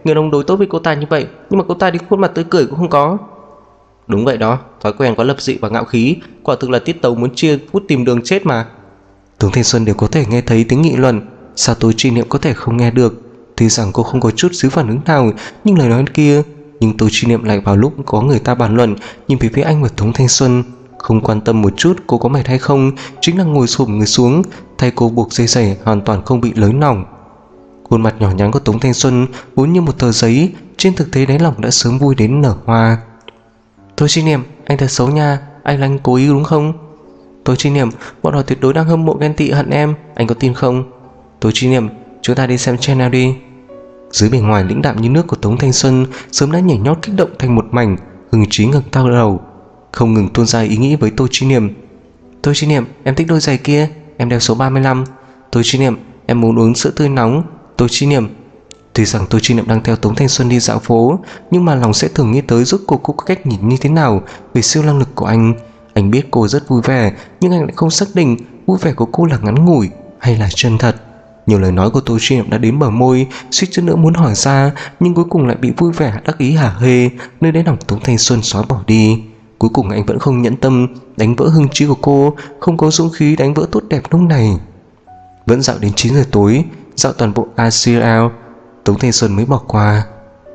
người ông đối tốt với cô ta như vậy, nhưng mà cô ta đi khuôn mặt tươi cười cũng không có. Đúng vậy đó, thói quen có lập dị và ngạo khí, quả thực là tiết tấu muốn chia phút tìm đường chết mà. Tống Thanh Xuân đều có thể nghe thấy tiếng nghị luận, sao Tô Chi Niệm có thể không nghe được? Tuy rằng cô không có chút xíu phản ứng nào, nhưng lời nói kia, nhưng Tô Chi Niệm lại vào lúc có người ta bàn luận, nhìn về phía anh và Tống Thanh Xuân, không quan tâm một chút cô có mệt hay không, chính là ngồi xổm người xuống, thay cô buộc dây giày hoàn toàn không bị lới lỏng. Khuôn mặt nhỏ nhắn của Tống Thanh Xuân vốn như một tờ giấy, trên thực tế đáy lòng đã sớm vui đến nở hoa. Tô Chi Niệm, anh thật xấu nha, anh là anh cố ý đúng không? Tô Chi Niệm, bọn họ tuyệt đối đang hâm mộ ghen tị hận em, anh có tin không? Tô Chi Niệm, chúng ta đi xem channel đi. Dưới bề ngoài lãnh đạm như nước của Tống Thanh Xuân sớm đã nhảy nhót kích động thành một mảnh, hứng chí ngẩng cao đầu, không ngừng tuôn ra ý nghĩ với Tô Chi Niệm. Tô Chi Niệm, em thích đôi giày kia, em đeo số ba mươi lăm. Tô Chi Niệm, em muốn uống sữa tươi nóng. Tô Chi Niệm. Tuy rằng Tô Chi Niệm đang theo Tống Thanh Xuân đi dạo phố, nhưng mà lòng sẽ thường nghĩ tới rốt cuộc cô có cách nhìn như thế nào về siêu năng lực của anh. Anh biết cô rất vui vẻ, nhưng anh lại không xác định vui vẻ của cô là ngắn ngủi hay là chân thật. Nhiều lời nói của Tô Chi Niệm đã đến bờ môi, suýt chút nữa muốn hỏi ra, nhưng cuối cùng lại bị vui vẻ đắc ý hả hê nơi đáy lòng Tống Thanh Xuân xóa bỏ đi. Cuối cùng anh vẫn không nhẫn tâm đánh vỡ hưng trí của cô, không có dũng khí đánh vỡ tốt đẹp lúc này. Vẫn dạo đến chín giờ tối, dạo toàn bộ a xê lờ, Tống Thanh Xuân mới bỏ qua.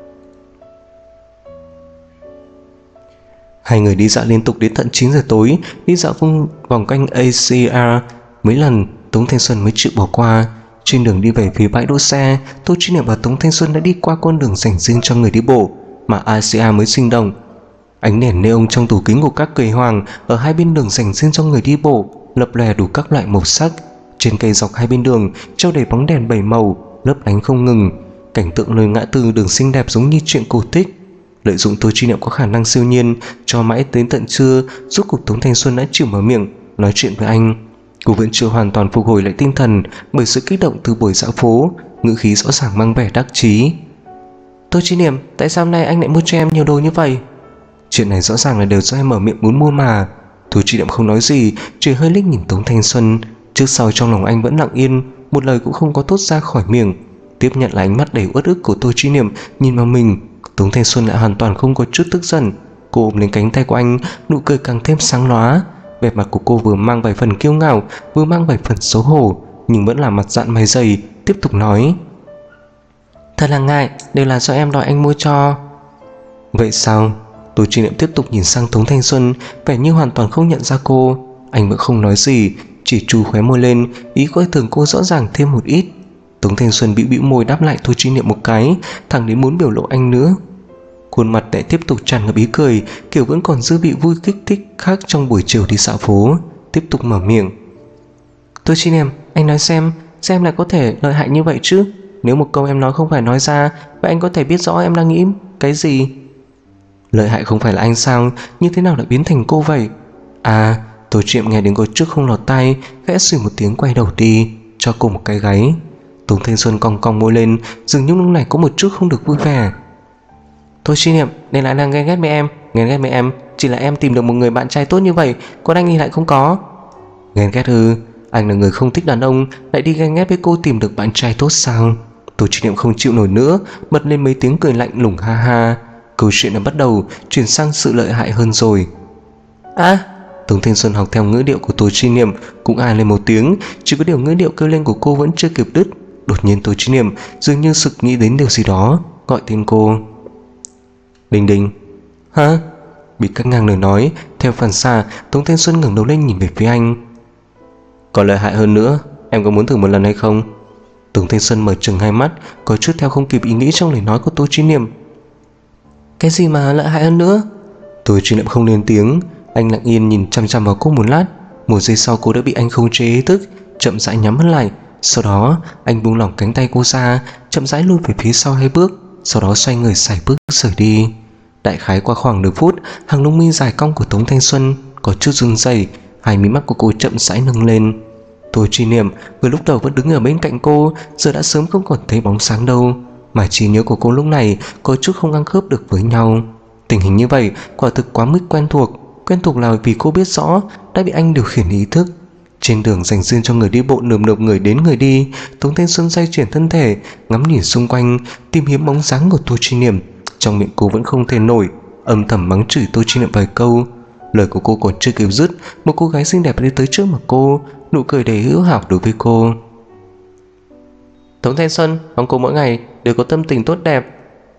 Hai người đi dạo liên tục đến tận chín giờ tối, đi dạo vòng vòng quanh a xê lờ mấy lần, Tống Thanh Xuân mới chịu bỏ qua. Trên đường đi về phía bãi đỗ xe, Tô Chi Niệm và Tống Thanh Xuân đã đi qua con đường dành riêng cho người đi bộ mà a xê lờ mới sinh động. Ánh đèn neon trong tủ kính của các cây hoàng ở hai bên đường dành riêng cho người đi bộ lập lòe đủ các loại màu sắc. Trên cây dọc hai bên đường treo đầy bóng đèn bảy màu lấp lánh không ngừng. Cảnh tượng nơi ngã tư đường xinh đẹp giống như chuyện cổ tích. Lợi dụng Tô Chi Niệm có khả năng siêu nhiên, cho mãi đến tận trưa, rốt cuộc Tống Thanh Xuân đã chịu mở miệng nói chuyện với anh. Cô vẫn chưa hoàn toàn phục hồi lại tinh thần bởi sự kích động từ buổi dạo phố, ngữ khí rõ ràng mang vẻ đắc chí. Tô Chi Niệm, tại sao hôm nay anh lại mua cho em nhiều đồ như vậy? Chuyện này rõ ràng là đều do em mở miệng muốn mua mà. Tô Chi Niệm không nói gì, chỉ hơi liếc nhìn Tống Thanh Xuân. Trước sau trong lòng anh vẫn lặng yên, một lời cũng không có thốt ra khỏi miệng. Tiếp nhận là ánh mắt đầy uất ức của Tô Chi Niệm nhìn vào mình. Tống Thanh Xuân lại hoàn toàn không có chút tức giận. Cô ôm lấy cánh tay của anh, nụ cười càng thêm sáng lóa. Vẻ mặt của cô vừa mang vài phần kiêu ngạo, vừa mang vài phần xấu hổ, nhưng vẫn là mặt dạn mày dày, tiếp tục nói: Thật là ngại, đều là do em đòi anh mua cho. Vậy sao? Tô Chi Niệm tiếp tục nhìn sang Tống Thanh Xuân, vẻ như hoàn toàn không nhận ra cô. Anh vẫn không nói gì, chỉ chu khóe môi lên, ý coi thường cô rõ ràng thêm một ít. Tống Thanh Xuân bĩu bĩu môi đáp lại Tô Chi Niệm một cái, thẳng đến muốn biểu lộ anh nữa. Khuôn mặt lại tiếp tục tràn ngập ý cười, kiểu vẫn còn dư vị vui kích thích khác trong buổi chiều đi dạo phố. Tiếp tục mở miệng: Tô Chi Niệm, anh nói xem, xem lại có thể lợi hại như vậy chứ? Nếu một câu em nói không phải nói ra, vậy anh có thể biết rõ em đang nghĩ cái gì? Lợi hại không phải là anh sao? Như thế nào lại biến thành cô vậy? À, Tô Chi Niệm nghe đến có chút không lọt tai, khẽ xì một tiếng quay đầu đi, cho cô một cái gáy. Tống Thanh Xuân cong cong môi lên, dường như lúc này có một chút không được vui vẻ. Tô Chi Niệm, đây lại đang ghen ghét với em. Ghen ghét với em, chỉ là em tìm được một người bạn trai tốt như vậy, còn anh thì lại không có. Ghen ghét ư? Anh là người không thích đàn ông, lại đi ghen ghét với cô tìm được bạn trai tốt sao? Tô Chi Niệm không chịu nổi nữa, bật lên mấy tiếng cười lạnh lùng ha ha. Câu chuyện đã bắt đầu chuyển sang sự lợi hại hơn rồi. À, Tống Thanh Xuân học theo ngữ điệu của Tô Chi Niệm, cũng ai lên một tiếng, chỉ có điều ngữ điệu kêu lên của cô vẫn chưa kịp đứt. Đột nhiên Tô Chi Niệm dường như sực nghĩ đến điều gì đó, gọi tên cô. Đình Đình. Hả? Bị cắt ngang lời nói, theo phản xạ Tống Thanh Xuân ngẩng đầu lên nhìn về phía anh. Còn lợi hại hơn nữa, em có muốn thử một lần hay không? Tống Thanh Xuân mở trừng hai mắt, có chút theo không kịp ý nghĩ trong lời nói của Tô Chi Niệm. Cái gì mà lợi hại hơn nữa? Tô Chi Niệm không lên tiếng, anh lặng yên nhìn chăm chăm vào cô một lát. Một giây sau cô đã bị anh khống chế ý thức, chậm rãi nhắm mắt lại. Sau đó anh buông lỏng cánh tay cô ra, chậm rãi lùi về phía sau hai bước, sau đó xoay người sải bước rời đi. Đại khái qua khoảng nửa phút, hàng lông mi dài cong của Tống Thanh Xuân có chút run rẩy, hai mí mắt của cô chậm rãi nâng lên. Tô Chi Niệm vừa lúc đầu vẫn đứng ở bên cạnh cô, giờ đã sớm không còn thấy bóng sáng đâu, mà trí nhớ của cô lúc này có chút không ăn khớp được với nhau. Tình hình như vậy quả thực quá mức quen thuộc. Quen thuộc là vì cô biết rõ đã bị anh điều khiển ý thức. Trên đường dành riêng cho người đi bộ nườm nượp người đến người đi, Tống Thanh Xuân xoay chuyển thân thể, ngắm nhìn xung quanh, tìm kiếm bóng dáng của Tô Chi Niệm. Trong miệng cô vẫn không thể nổi, âm thầm mắng chửi Tô Chi Niệm vài câu. Lời của cô còn chưa kịp dứt, một cô gái xinh đẹp đi tới trước mặt cô, nụ cười đầy hữu hảo đối với cô. Tống Thanh Xuân, mong cô mỗi ngày đều có tâm tình tốt đẹp.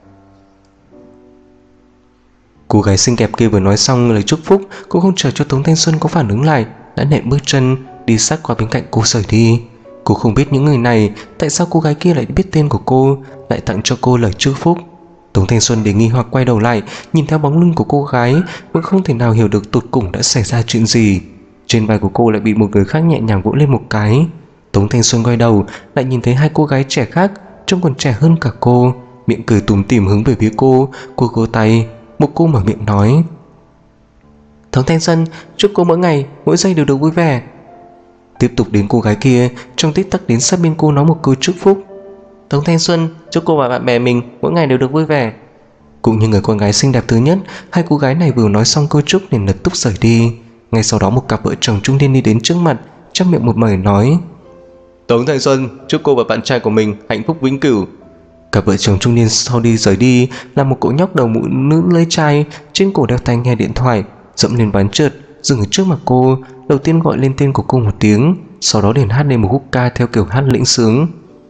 Cô gái xinh đẹp kia vừa nói xong lời chúc phúc, cũng không chờ cho Tống Thanh Xuân có phản ứng lại, đã nện bước chân đi sát qua bên cạnh cô rời đi. Cô không biết những người này, tại sao cô gái kia lại biết tên của cô, lại tặng cho cô lời chúc phúc. Tống Thanh Xuân để nghi hoặc quay đầu lại, nhìn theo bóng lưng của cô gái, vẫn không thể nào hiểu được tột cùng đã xảy ra chuyện gì. Trên vai của cô lại bị một người khác nhẹ nhàng vỗ lên một cái. Tống Thanh Xuân quay đầu, lại nhìn thấy hai cô gái trẻ khác, trông còn trẻ hơn cả cô, miệng cười tủm tỉm hướng về phía cô. Cô cố tay, một cô mở miệng nói: Tống Thanh Xuân, chúc cô mỗi ngày, mỗi giây đều được vui vẻ. Tiếp tục đến cô gái kia, trong tích tắc đến sát bên cô nói một câu chúc phúc: Tống Thanh Xuân, chúc cô và bạn bè mình mỗi ngày đều được vui vẻ. Cũng như người con gái xinh đẹp thứ nhất, hai cô gái này vừa nói xong câu chúc liền lập tức rời đi. Ngay sau đó một cặp vợ chồng trung niên đi đến trước mặt, trong miệng một mời nói: Tống Thanh Xuân, chúc cô và bạn trai của mình hạnh phúc vĩnh cửu. Cặp vợ chồng trung niên sau đi rời đi là một cậu nhóc đầu mũi nữ lưỡi chai, trên cổ đeo tai nghe điện thoại, dẫm lên ván trượt, dừng ở trước mặt cô. Đầu tiên gọi lên tên của cô một tiếng, sau đó liền hát lên một khúc ca theo kiểu hát lĩnh sướng: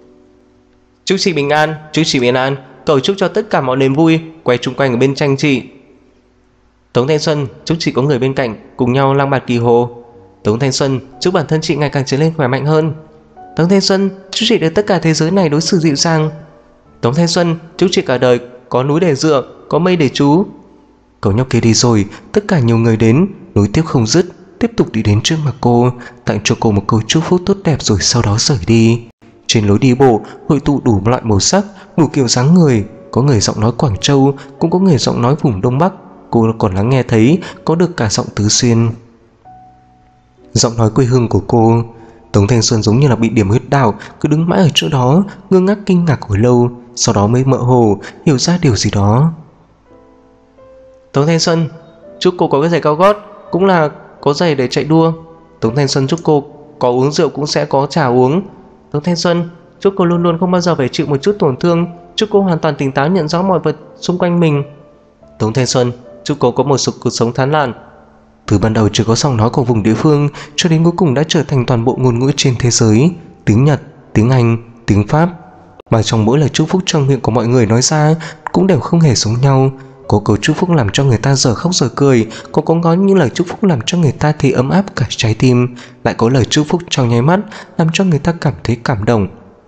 Chúc chị bình an, chúc chị bình an, cầu chúc cho tất cả mọi niềm vui quay chung quanh ở bên tranh chị. Tống Thanh Xuân, chúc chị có người bên cạnh, cùng nhau lang bạt kỳ hồ. Tống Thanh Xuân, chúc bản thân chị ngày càng trở lên khỏe mạnh hơn. Tống Thanh Xuân, chúc chị được tất cả thế giới này đối xử dịu dàng. Tống Thanh Xuân, chúc chị cả đời có núi để dựa, có mây để trú. Cậu nhóc kia đi rồi, tất cả nhiều người đến, nối tiếp không dứt, tiếp tục đi đến trước mặt cô, tặng cho cô một câu chúc phúc tốt đẹp rồi sau đó rời đi. Trên lối đi bộ hội tụ đủ loại màu sắc, đủ kiểu dáng người, có người giọng nói Quảng Châu, cũng có người giọng nói vùng Đông Bắc. Cô còn lắng nghe thấy có được cả giọng Tứ Xuyên, giọng nói quê hương của cô. Tống Thanh Xuân giống như là bị điểm huyết đạo, cứ đứng mãi ở chỗ đó, ngơ ngác kinh ngạc hồi lâu, sau đó mới mơ hồ hiểu ra điều gì đó. Tống Thanh Xuân, chúc cô có cái giày cao gót, cũng là có giày để chạy đua. Tống Thanh Xuân, chúc cô có uống rượu cũng sẽ có trà uống. Tống Thanh Xuân, chúc cô luôn luôn không bao giờ phải chịu một chút tổn thương, chúc cô hoàn toàn tỉnh táo nhận rõ mọi vật xung quanh mình. Tống Thanh Xuân, chúc cô có một cuộc sống thán lạn. Từ ban đầu chỉ có giọng nói của vùng địa phương, cho đến cuối cùng đã trở thành toàn bộ ngôn ngữ trên thế giới, tiếng Nhật, tiếng Anh, tiếng Pháp. Mà trong mỗi lời chúc phúc trong miệng của mọi người nói ra cũng đều không hề giống nhau. Có câu chúc phúc làm cho người ta giờ khóc giờ cười, có có có những lời chúc phúc làm cho người ta thấy ấm áp cả trái tim, lại có lời chúc phúc trong nháy mắt làm cho người ta cảm thấy cảm động.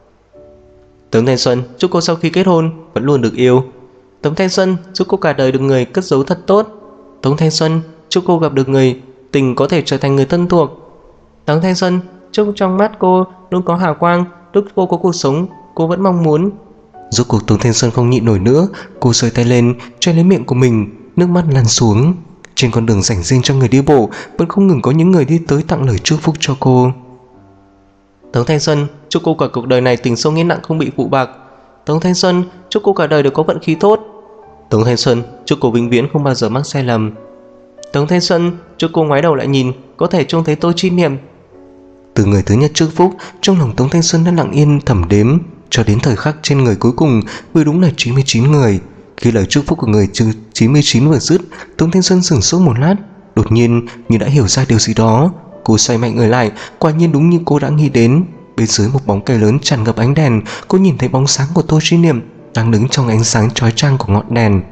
Tống Thanh Xuân, chúc cô sau khi kết hôn vẫn luôn được yêu. Tống Thanh Xuân, chúc cô cả đời được người cất giấu thật tốt. Tống Thanh Xuân, chúc cô gặp được người tình có thể trở thành người thân thuộc. Tống Thanh Xuân, chúc trong mắt cô luôn có hào quang, chúc cô có cuộc sống cô vẫn mong muốn. Rốt cuộc Tống Thanh Xuân không nhịn nổi nữa, cô giơ tay lên che lấy miệng của mình, nước mắt lăn xuống. Trên con đường dành riêng cho người đi bộ vẫn không ngừng có những người đi tới tặng lời chúc phúc cho cô. Tống Thanh Xuân, chúc cô cả cuộc đời này tình sâu nghĩa nặng không bị phụ bạc. Tống Thanh Xuân, chúc cô cả đời đều có vận khí tốt. Tống Thanh Xuân, chúc cô vĩnh viễn không bao giờ mắc sai lầm. Tống Thanh Xuân, chúc cô ngoái đầu lại nhìn có thể trông thấy Tô Chi Niệm. Từ người thứ nhất chúc phúc, trong lòng Tống Thanh Xuân đã lặng yên thầm đếm, cho đến thời khắc trên người cuối cùng vừa đúng là chín mươi chín người. Khi lời chúc phúc của người trừ chín mươi chín vừa dứt, Tống Thanh Xuân sửng sốt một lát, đột nhiên như đã hiểu ra điều gì đó. Cô xoay mạnh người lại, quả nhiên đúng như cô đã nghĩ đến, bên dưới một bóng cây lớn tràn ngập ánh đèn, cô nhìn thấy bóng sáng của Tô Chi Niệm đang đứng trong ánh sáng chói chang của ngọn đèn.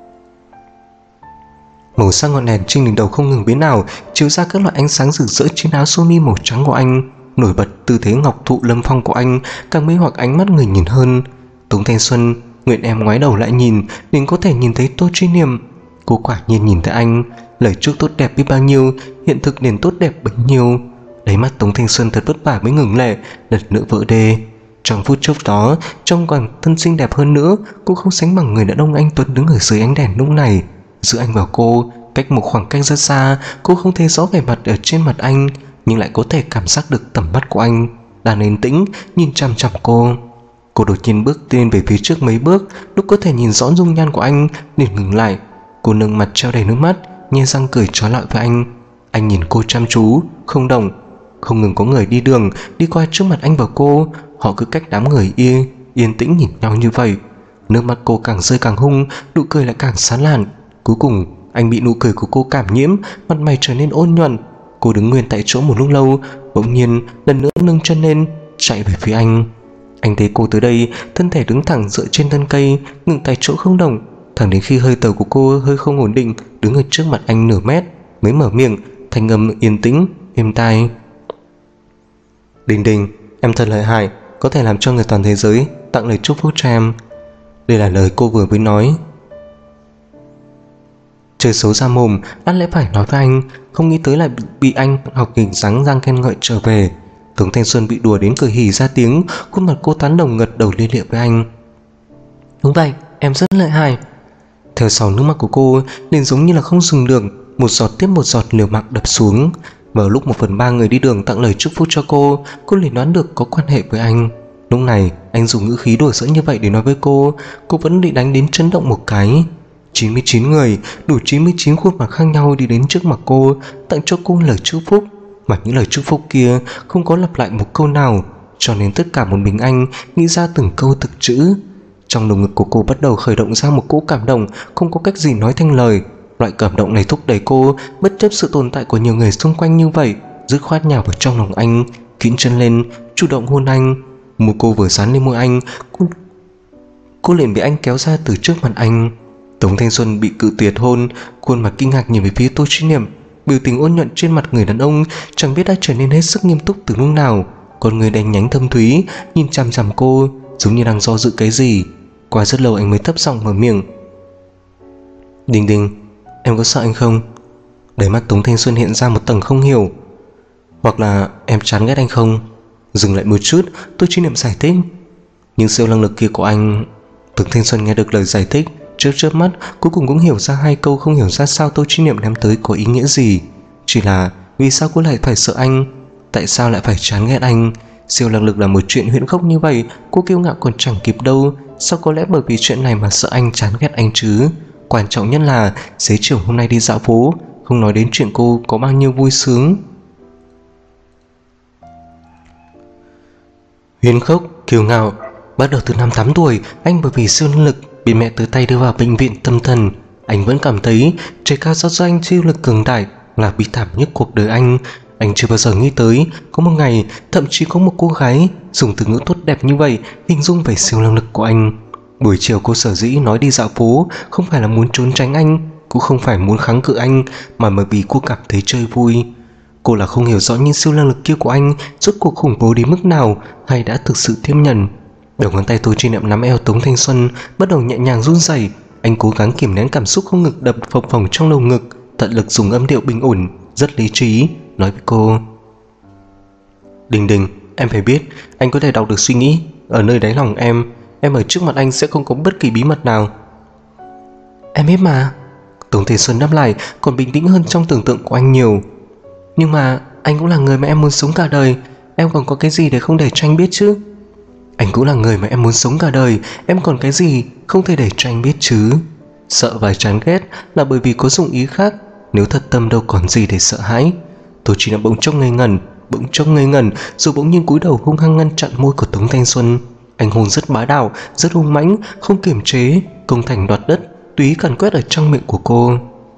Màu sắc ngọn đèn trên đỉnh đầu không ngừng biến ảo, chiếu ra các loại ánh sáng rực rỡ trên áo sơ mi màu trắng của anh. Nổi bật tư thế ngọc thụ lâm phong của anh càng mê hoặc ánh mắt người nhìn hơn. Tống Thanh Xuân nguyện em ngoái đầu lại nhìn, nên có thể nhìn thấy Tô Chi Niệm. Cô quả nhiên nhìn thấy anh, lời chúc tốt đẹp biết bao nhiêu, hiện thực liền tốt đẹp bấy nhiêu. Đáy mắt Tống Thanh Xuân thật vất vả mới ngừng lệ, lần nữa vỡ đê. Trong phút chốc đó, trông còn thân xinh đẹp hơn nữa, cô không sánh bằng người đàn ông anh tuấn đứng ở dưới ánh đèn lúc này. Giữa anh và cô cách một khoảng cách rất xa, cô không thấy rõ vẻ mặt ở trên mặt anh, nhưng lại có thể cảm giác được tầm mắt của anh đang yên tĩnh nhìn chằm chằm cô. Cô đột nhiên bước lên về phía trước mấy bước, lúc có thể nhìn rõ dung nhan của anh liền ngừng lại. Cô nâng mặt treo đầy nước mắt, nhe răng cười trói lọi với anh. Anh nhìn cô chăm chú, không động. Không ngừng có người đi đường đi qua trước mặt anh và cô. Họ cứ cách đám người yên, yên tĩnh nhìn nhau như vậy. Nước mắt cô càng rơi càng hung, nụ cười lại càng sán lạn. Cuối cùng anh bị nụ cười của cô cảm nhiễm, mặt mày trở nên ôn nhuận. Cô đứng nguyên tại chỗ một lúc lâu, bỗng nhiên lần nữa nâng chân lên chạy về phía anh. Anh thấy cô tới đây, thân thể đứng thẳng dựa trên thân cây, ngừng tại chỗ không động, thẳng đến khi hơi thở của cô hơi không ổn định, đứng ở trước mặt anh nửa mét mới mở miệng, thanh âm yên tĩnh êm tai. Đình Đình, em thật lợi hại, có thể làm cho người toàn thế giới tặng lời chúc phúc cho em. Đây là lời cô vừa mới nói. Trời xấu ra mồm, ăn lẽ phải nói với anh, không nghĩ tới lại bị anh học hình dáng răng khen ngợi trở về. Tống Thanh Xuân bị đùa đến cười hỉ ra tiếng, khuôn mặt cô tán đồng gật đầu lia lịa với anh. Đúng vậy, em rất lợi hại. Theo sau nước mắt của cô liền giống như là không dừng được, một giọt tiếp một giọt liều mạng đập xuống. Vào lúc một phần ba người đi đường tặng lời chúc phúc cho cô, cô liền đoán được có quan hệ với anh. Lúc này anh dùng ngữ khí đùa giỡn như vậy để nói với cô, cô vẫn bị đánh đến chấn động một cái. chín mươi chín người, đủ chín mươi chín khuôn mặt khác nhau đi đến trước mặt cô, tặng cho cô lời chúc phúc. Mà những lời chúc phúc kia không có lặp lại một câu nào, cho nên tất cả một mình anh nghĩ ra từng câu thực chữ. Trong lồng ngực của cô bắt đầu khởi động ra một cỗ cảm động không có cách gì nói thành lời. Loại cảm động này thúc đẩy cô, bất chấp sự tồn tại của nhiều người xung quanh như vậy, dứt khoát nhào vào trong lòng anh, kín chân lên, chủ động hôn anh. Môi cô vừa dán lên môi anh, cô, cô liền bị anh kéo ra từ trước mặt anh. Tống Thanh Xuân bị cự tuyệt hôn, khuôn mặt kinh ngạc nhìn về phía Tô Chi Niệm. Biểu tình ôn nhuận trên mặt người đàn ông chẳng biết đã trở nên hết sức nghiêm túc từ lúc nào. Con người đen nhánh thâm thúy nhìn chằm chằm cô, giống như đang do dự cái gì. Qua rất lâu anh mới thấp giọng mở miệng. Đình Đình, em có sợ anh không? Đáy mắt Tống Thanh Xuân hiện ra một tầng không hiểu. Hoặc là em chán ghét anh không? Dừng lại một chút, Tô Chi Niệm giải thích. Nhưng siêu năng lực kia của anh... Tống Thanh Xuân nghe được lời giải thích, chớp chớp mắt, cuối cùng cũng hiểu ra hai câu không hiểu ra sao Tô Chi Niệm ném tới có ý nghĩa gì. Chỉ là vì sao cô lại phải sợ anh? Tại sao lại phải chán ghét anh? Siêu năng lực là một chuyện huyễn khốc như vậy, cô kiêu ngạo còn chẳng kịp đâu. Sao có lẽ bởi vì chuyện này mà sợ anh chán ghét anh chứ? Quan trọng nhất là xế chiều hôm nay đi dạo phố, không nói đến chuyện cô có bao nhiêu vui sướng. Huyễn khốc, kiêu ngạo. Bắt đầu từ năm tám tuổi, anh bởi vì siêu năng lực bị mẹ tự tay đưa vào bệnh viện tâm thần. Anh vẫn cảm thấy trời cao giao cho anh siêu lực cường đại là bi thảm nhất cuộc đời anh. Anh chưa bao giờ nghĩ tới có một ngày thậm chí có một cô gái dùng từ ngữ tốt đẹp như vậy hình dung về siêu năng lực của anh. Buổi chiều cô sở dĩ nói đi dạo phố không phải là muốn trốn tránh anh, cũng không phải muốn kháng cự anh, mà bởi vì cô cảm thấy chơi vui. Cô là không hiểu rõ những siêu năng lực kia của anh rốt cuộc khủng bố đến mức nào, hay đã thực sự tiếp nhận. Đầu ngón tay Tô Chi Niệm nắm eo Tống Thanh Xuân bắt đầu nhẹ nhàng run rẩy. Anh cố gắng kiềm nén cảm xúc không ngực đập phập phồng trong lồng ngực, tận lực dùng âm điệu bình ổn, rất lý trí nói với cô. Đình Đình, em phải biết, anh có thể đọc được suy nghĩ ở nơi đáy lòng em. Em ở trước mặt anh sẽ không có bất kỳ bí mật nào. Em biết mà. Tống Thanh Xuân đáp lại, còn bình tĩnh hơn trong tưởng tượng của anh nhiều. Nhưng mà anh cũng là người mà em muốn sống cả đời, em còn có cái gì để không để cho anh biết chứ? Anh cũng là người mà em muốn sống cả đời, em còn cái gì không thể để cho anh biết chứ? Sợ và chán ghét là bởi vì có dụng ý khác, nếu thật tâm đâu còn gì để sợ hãi. Tôi chỉ là bỗng chốc ngây ngẩn, bỗng chốc ngây ngẩn, rồi bỗng nhiên cúi đầu hung hăng ngăn chặn môi của Tống Thanh Xuân. Anh hôn rất bá đạo, rất hung mãnh, không kiềm chế, công thành đoạt đất, tùy ý càn quét ở trong miệng của cô.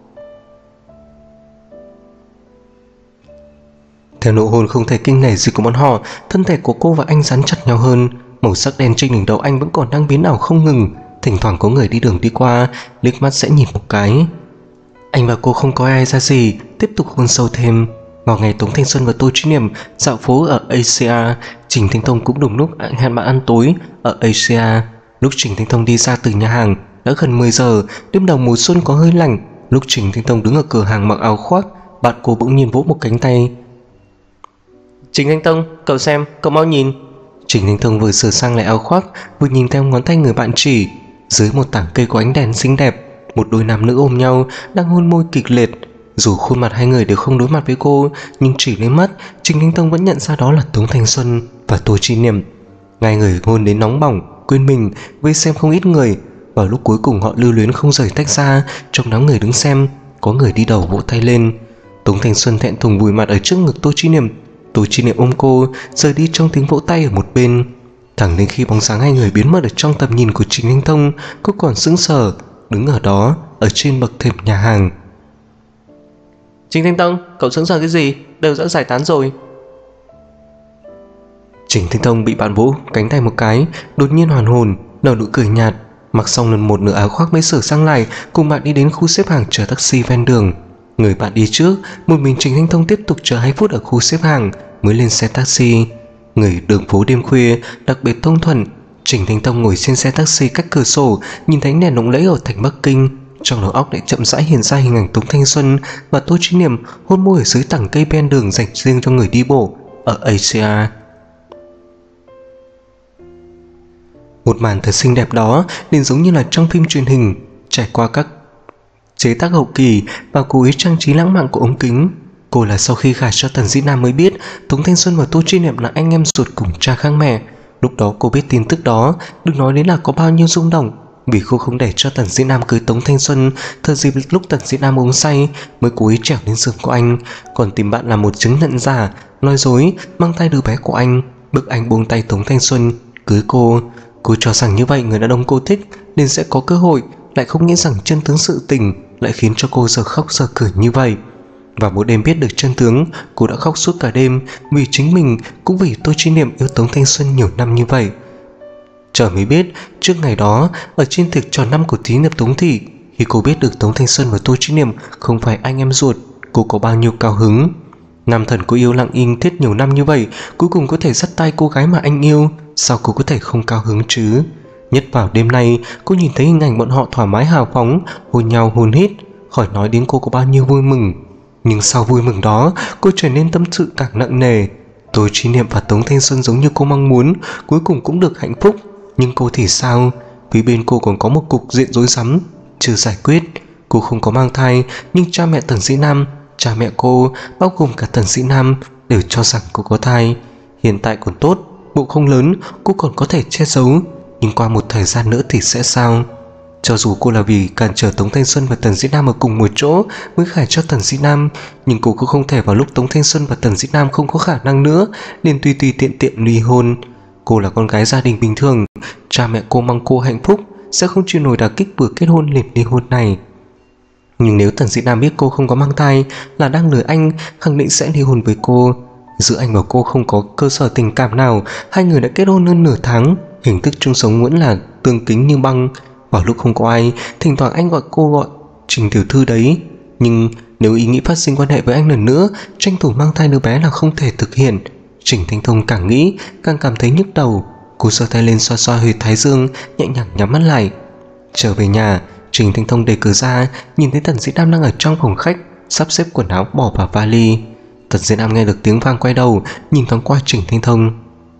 Theo nụ hôn không thể kinh nể gì của bọn họ, thân thể của cô và anh dán chặt nhau hơn. Màu sắc đen trên đỉnh đầu anh vẫn còn đang biến ảo không ngừng. Thỉnh thoảng có người đi đường đi qua, liếc mắt sẽ nhìn một cái. Anh và cô không có ai ra gì, tiếp tục hôn sâu thêm. Vào ngày Tống Thanh Xuân và Tô Chi Niệm dạo phố ở Asia, Trình Thanh Thông cũng đồng lúc hẹn bạn ăn tối ở Asia. Lúc Trình Thanh Thông đi ra từ nhà hàng đã gần mười giờ, đêm đầu mùa xuân có hơi lạnh. Lúc Trình Thanh Thông đứng ở cửa hàng mặc áo khoác, bạn cô bỗng nhiên vỗ một cánh tay. Trình Thanh Thông, cậu xem, cậu mau nhìn. Trình Thanh Thông vừa sửa sang lại áo khoác, vừa nhìn theo ngón tay người bạn chỉ. Dưới một tảng cây có ánh đèn xinh đẹp, một đôi nam nữ ôm nhau đang hôn môi kịch liệt. Dù khuôn mặt hai người đều không đối mặt với cô, nhưng chỉ lên mắt, Trình Thanh Thông vẫn nhận ra đó là Tống Thanh Xuân và Tô Chi Niệm. Ngay người hôn đến nóng bỏng, quên mình, vây xem không ít người. Vào lúc cuối cùng họ lưu luyến không rời tách ra. Trong đám người đứng xem, có người đi đầu vỗ tay lên. Tống Thanh Xuân thẹn thùng vùi mặt ở trước ngực Tô Chi Niệm. Tô Chi Niệm ôm cô rời đi trong tiếng vỗ tay ở một bên. Thẳng đến khi bóng dáng hai người biến mất ở trong tầm nhìn của Trình Thanh Thông, cô còn sững sờ đứng ở đó, ở trên bậc thềm nhà hàng. Trình Thanh Thông, cậu sững sờ cái gì? Đều đã giải tán rồi. Trình Thanh Thông bị bạn vỗ cánh tay một cái, đột nhiên hoàn hồn, nở nụ cười nhạt, mặc xong lần một nửa áo khoác mới sửa sang lại, cùng bạn đi đến khu xếp hàng chờ taxi ven đường. Người bạn đi trước, một mình Trình Thanh Thông tiếp tục chờ hai phút ở khu xếp hàng mới lên xe taxi. Người đường phố đêm khuya đặc biệt thông thuận, Trình Thanh Thông ngồi trên xe taxi cách cửa sổ, nhìn thấy đèn lộng lẫy ở thành Bắc Kinh, trong đầu óc lại chậm rãi hiện ra hình ảnh Tống Thanh Xuân và Tô Chí Niệm hôn môi ở dưới tảng cây ven đường dành riêng cho người đi bộ ở Asia. Một màn thật xinh đẹp đó liền giống như là trong phim truyền hình, trải qua các chế tác hậu kỳ và cố ý trang trí lãng mạn của ống kính. Cô là sau khi gả cho Tần Dĩ Nam mới biết Tống Thanh Xuân và Tô Chi Niệm là anh em ruột cùng cha khác mẹ. Lúc đó cô biết tin tức đó, đừng nói đến là có bao nhiêu rung động, vì cô không để cho Tần Dĩ Nam cưới Tống Thanh Xuân. Thời dịp lúc Tần Dĩ Nam uống say mới cố ý trèo lên giường của anh, còn tìm bạn làm một chứng nhận giả, nói dối mang thai đứa bé của anh, bức anh buông tay Tống Thanh Xuân cưới cô. Cô cho rằng như vậy người đàn ông cô thích nên sẽ có cơ hội, lại không nghĩ rằng chân tướng sự tình lại khiến cho cô giờ khóc giờ cười như vậy. Và một đêm biết được chân tướng, cô đã khóc suốt cả đêm, vì chính mình cũng vì Tô Chi Niệm yêu Tống Thanh Xuân nhiều năm như vậy. Chờ mới biết, trước ngày đó, ở trên tiệc tròn năm của tí nghiệp Tống Thị, khi cô biết được Tống Thanh Xuân và Tô Chi Niệm không phải anh em ruột, cô có bao nhiêu cao hứng. Nam thần cô yêu lặng yên thiết nhiều năm như vậy, cuối cùng có thể dắt tay cô gái mà anh yêu, sao cô có thể không cao hứng chứ? Nhất vào đêm nay, cô nhìn thấy hình ảnh bọn họ thoải mái hào phóng, hôn nhau hôn hít, khỏi nói đến cô có bao nhiêu vui mừng. Nhưng sau vui mừng đó, cô trở nên tâm sự càng nặng nề. Tô Chi Niệm và Tống Thanh Xuân giống như cô mong muốn, cuối cùng cũng được hạnh phúc. Nhưng cô thì sao? Phía bên cô còn có một cục diện rối rắm chưa giải quyết. Cô không có mang thai, nhưng cha mẹ Tần Dĩ Nam, cha mẹ cô, bao gồm cả Tần Dĩ Nam, đều cho rằng cô có thai. Hiện tại còn tốt, bụng không lớn, cô còn có thể che giấu, nhưng qua một thời gian nữa thì sẽ sao? Cho dù cô là vì cản trở Tống Thanh Xuân và Tần Dĩ Nam ở cùng một chỗ mới gả cho Tần Dĩ Nam, nhưng cô cũng không thể vào lúc Tống Thanh Xuân và Tần Dĩ Nam không có khả năng nữa nên tùy tùy tiện tiện ly hôn. Cô là con gái gia đình bình thường, cha mẹ cô mong cô hạnh phúc, sẽ không chịu nổi đả kích vừa kết hôn liền ly hôn này. Nhưng nếu Tần Dĩ Nam biết cô không có mang thai, là đang lừa anh, khẳng định sẽ ly hôn với cô. Giữa anh và cô không có cơ sở tình cảm nào, hai người đã kết hôn hơn nửa tháng, hình thức chung sống vẫn là tương kính như băng. Vào lúc không có ai, thỉnh thoảng anh gọi cô gọi Trình tiểu thư đấy. Nhưng nếu ý nghĩ phát sinh quan hệ với anh lần nữa, tranh thủ mang thai đứa bé là không thể thực hiện. Trình Thanh Thông càng nghĩ càng cảm thấy nhức đầu. Cô giơ tay lên xoa xoa huyệt thái dương, nhẹ nhàng nhắm mắt lại. Trở về nhà, Trình Thanh Thông đẩy cửa ra, nhìn thấy Tần Dĩ Nam đang ở trong phòng khách, sắp xếp quần áo bỏ vào vali. Tần Dĩ Nam nghe được tiếng vang quay đầu, nhìn thoáng qua Trình Thanh Thông.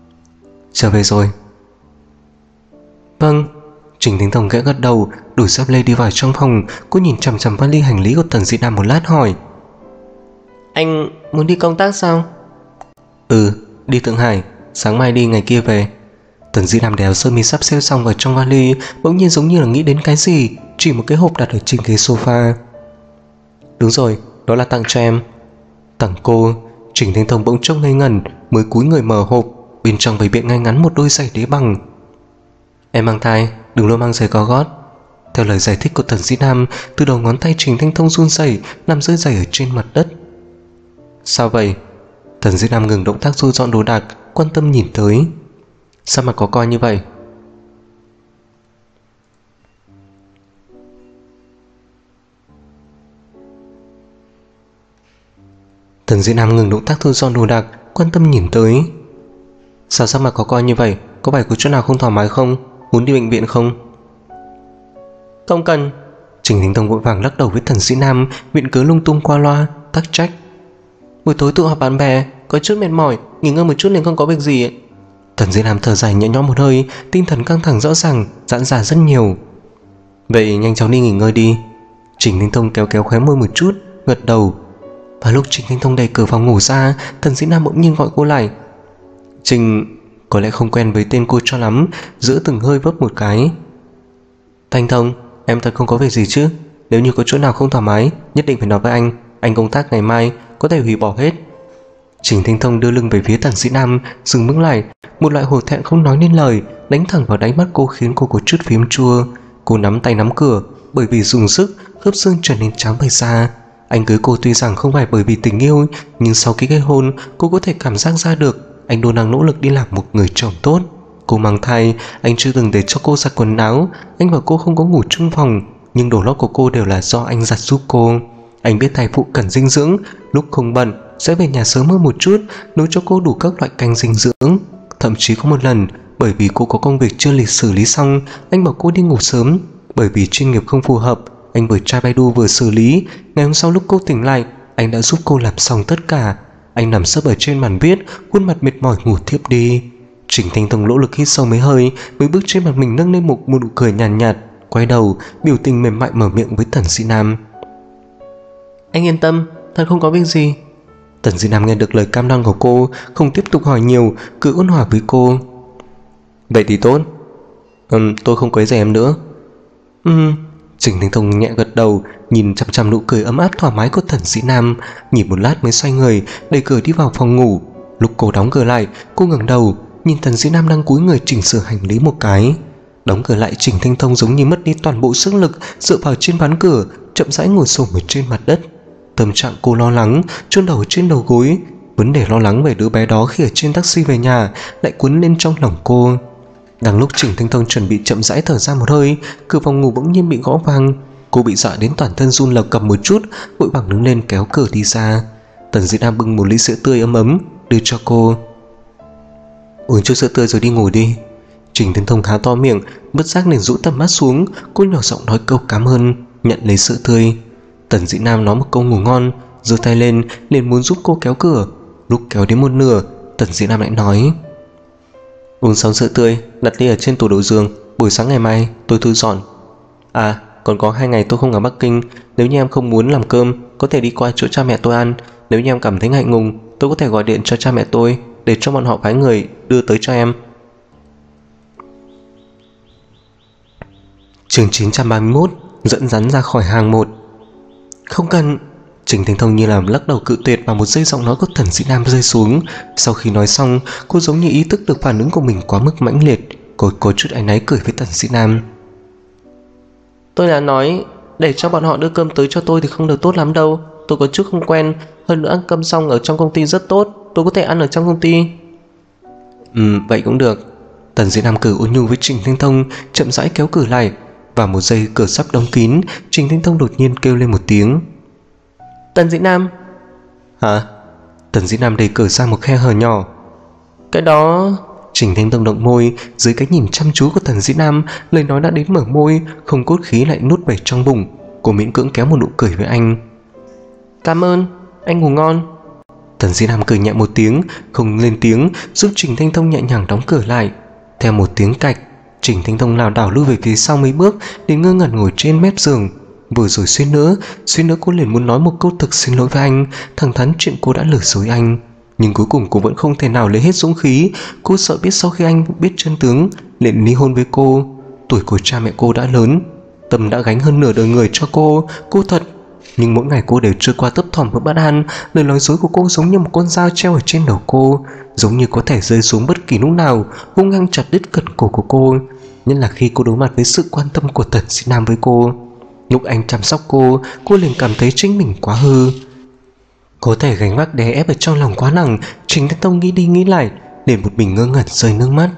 Trở về rồi. Vâng. Trình Thanh Thông gã gật đầu, đổi dép lê đi vào trong phòng. Cô nhìn chằm chằm vali hành lý của Tần Dĩ Nam một lát hỏi: Anh muốn đi công tác sao? Ừ, đi Thượng Hải, sáng mai đi ngày kia về. Tần Dĩ Nam đèo sơ mi sắp xếp xong vào trong vali, bỗng nhiên giống như là nghĩ đến cái gì, chỉ một cái hộp đặt ở trên ghế sofa. Đúng rồi, đó là tặng cho em. Tặng cô? Trình Thanh Thông bỗng chốc ngây ngẩn, mới cúi người mở hộp, bên trong bày biện ngay ngắn một đôi giày đế bằng. Em mang thai, đừng luôn mang giày cao gót. Theo lời giải thích của Tần Dĩ Nam, từ đầu ngón tay Trình Thanh Thông run rẩy, làm rơi giày ở trên mặt đất. Sao vậy? Tần Dĩ Nam ngừng động tác thu dọn đồ đạc, quan tâm nhìn tới. Sao mặt có coi như vậy? Tần Dĩ Nam ngừng động tác thu dọn đồ đạc, quan tâm nhìn tới. Sao sắc mặt có coi như vậy? Có phải có chỗ nào không thoải mái không? Muốn đi bệnh viện không? Không cần. Trình Thanh Thông vội vàng lắc đầu với Tần Dĩ Nam, viện cớ lung tung qua loa, tắc trách. Buổi tối tụ họp bạn bè, có chút mệt mỏi, nghỉ ngơi một chút nên không có việc gì ấy. Tần Dĩ Nam thở dài nhẹ nhõm một hơi, tinh thần căng thẳng rõ ràng, giãn ra rất nhiều. Vậy nhanh chóng đi nghỉ ngơi đi. Trình Thanh Thông kéo kéo khóe môi một chút, gật đầu. Và lúc Trình Thanh Thông đẩy cửa phòng ngủ ra, Tần Dĩ Nam bỗng nhiên gọi cô lại. Trình... có lẽ không quen với tên cô cho lắm, giữ từng hơi vấp một cái. Thanh Thông, em thật không có việc gì chứ? Nếu như có chỗ nào không thoải mái, nhất định phải nói với anh. Anh công tác ngày mai, có thể hủy bỏ hết. Trình Thanh Thông đưa lưng về phía Tần Dĩ Nam, dừng bước lại, một loại hổ thẹn không nói nên lời đánh thẳng vào đáy mắt cô khiến cô có chút phiếm chua. Cô nắm tay nắm cửa, bởi vì dùng sức, khớp xương trở nên trắng bệch ra. Anh cưới cô tuy rằng không phải bởi vì tình yêu, nhưng sau khi kết hôn, cô có thể cảm giác ra được anh luôn đang nỗ lực đi làm một người chồng tốt. Cô mang thai, anh chưa từng để cho cô giặt quần áo, anh và cô không có ngủ chung phòng, nhưng đồ lót của cô đều là do anh giặt giúp cô. Anh biết thai phụ cần dinh dưỡng, lúc không bận sẽ về nhà sớm hơn một chút, nấu cho cô đủ các loại canh dinh dưỡng. Thậm chí có một lần, bởi vì cô có công việc chưa lịch xử lý xong, anh bảo cô đi ngủ sớm. Bởi vì chuyên nghiệp không phù hợp, anh vừa tra Baidu vừa xử lý. Ngày hôm sau lúc cô tỉnh lại, anh đã giúp cô làm xong tất cả. Anh nằm sấp ở trên bàn viết, khuôn mặt mệt mỏi ngủ thiếp đi. Trình Thanh Thông nỗ lực hít sâu mấy hơi, mới bước trên mặt mình nâng lên một nụ cười nhàn nhạt, nhạt, quay đầu, biểu tình mềm mại mở miệng với Tần Dĩ Nam. Anh yên tâm, thật không có việc gì. Tần Dĩ Nam nghe được lời cam đoan của cô, không tiếp tục hỏi nhiều, cứ ôn hòa với cô. Vậy thì tốt. Ừm, tôi không quấy rầy em nữa. Ừm. Trình Thanh Thông nhẹ gật đầu, nhìn chằm chằm nụ cười ấm áp thoải mái của Tần Dĩ Nam, nhìn một lát mới xoay người, đẩy cửa đi vào phòng ngủ. Lúc cô đóng cửa lại, cô ngẩng đầu, nhìn Tần Dĩ Nam đang cúi người chỉnh sửa hành lý một cái. Đóng cửa lại, Trình Thanh Thông giống như mất đi toàn bộ sức lực, dựa vào trên ván cửa, chậm rãi ngồi xổm ở trên mặt đất. Tâm trạng cô lo lắng, chôn đầu trên đầu gối. Vấn đề lo lắng về đứa bé đó khi ở trên taxi về nhà lại cuốn lên trong lòng cô. Đang lúc Trình Thanh Thông chuẩn bị chậm rãi thở ra một hơi, cửa phòng ngủ bỗng nhiên bị gõ vang. Cô bị dọa đến toàn thân run lập cập một chút, vội vàng đứng lên kéo cửa đi ra. Tần Dĩ Nam bưng một ly sữa tươi ấm ấm đưa cho cô. Uống chút sữa tươi rồi đi ngủ đi. Trình Thanh Thông há to miệng, bất giác liền rũ tầm mắt xuống. Cô nhỏ giọng nói câu cảm ơn, nhận lấy sữa tươi. Tần Dĩ Nam nói một câu ngủ ngon, giơ tay lên liền muốn giúp cô kéo cửa. Lúc kéo đến một nửa, Tần Dĩ Nam lại nói: Uống xong sữa tươi, đặt ly ở trên tủ đầu giường, buổi sáng ngày mai tôi thu dọn. À, còn có hai ngày tôi không ở Bắc Kinh, nếu như em không muốn làm cơm, có thể đi qua chỗ cha mẹ tôi ăn. Nếu như em cảm thấy ngại ngùng, tôi có thể gọi điện cho cha mẹ tôi, để cho bọn họ phái người đưa tới cho em. Chương chín trăm ba mươi mốt, dẫn rắn ra khỏi hang một. Không cần. Trình Thanh Thông như làm lắc đầu cự tuyệt, và một giây giọng nói của Tần Dĩ Nam rơi xuống. Sau khi nói xong, cô giống như ý thức được phản ứng của mình quá mức mãnh liệt, cô có chút áy náy cười với Tần Dĩ Nam. Tôi đã nói để cho bọn họ đưa cơm tới cho tôi thì không được tốt lắm đâu, tôi có chút không quen. Hơn nữa ăn cơm xong ở trong công ty rất tốt, tôi có thể ăn ở trong công ty. Ừ, vậy cũng được. Tần Dĩ Nam cười ôn nhu với Trình Thanh Thông, chậm rãi kéo cửa lại. Và một giây cửa sắp đóng kín, Trình Thanh Thông đột nhiên kêu lên một tiếng. Tần Dĩ Nam. Hả? Tần Dĩ Nam đẩy cửa ra một khe hở nhỏ. Cái đó... Trình Thanh Thông động môi, dưới cái nhìn chăm chú của Tần Dĩ Nam, lời nói đã đến mở môi, không cốt khí lại nuốt về trong bụng. Cô miễn cưỡng kéo một nụ cười với anh. Cảm ơn, anh ngủ ngon. Tần Dĩ Nam cười nhẹ một tiếng, không lên tiếng, giúp Trình Thanh Thông nhẹ nhàng đóng cửa lại. Theo một tiếng cạch, Trình Thanh Thông lảo đảo lui về phía sau mấy bước, đến ngơ ngẩn ngồi trên mép giường. Vừa rồi suýt nữa, suýt nữa cô liền muốn nói một câu thực xin lỗi với anh, thẳng thắn chuyện cô đã lừa dối anh. Nhưng cuối cùng cô vẫn không thể nào lấy hết dũng khí. Cô sợ biết sau khi anh biết chân tướng liền ly hôn với cô. Tuổi của cha mẹ cô đã lớn, Tâm đã gánh hơn nửa đời người cho cô. Cô thật. Nhưng mỗi ngày cô đều trôi qua thấp thỏm và bất an. Lời nói dối của cô giống như một con dao treo ở trên đầu cô, giống như có thể rơi xuống bất kỳ lúc nào, hung hăng chặt đứt cẩn cổ của cô. Nhất là khi cô đối mặt với sự quan tâm của Tần Dĩ Nam với cô. Lúc anh chăm sóc cô, cô liền cảm thấy chính mình quá hư. Có thể gánh vác đè ép ở trong lòng quá nặng. Trình Thanh Thông nghĩ đi nghĩ lại, liền một mình ngơ ngẩn rơi nước mắt.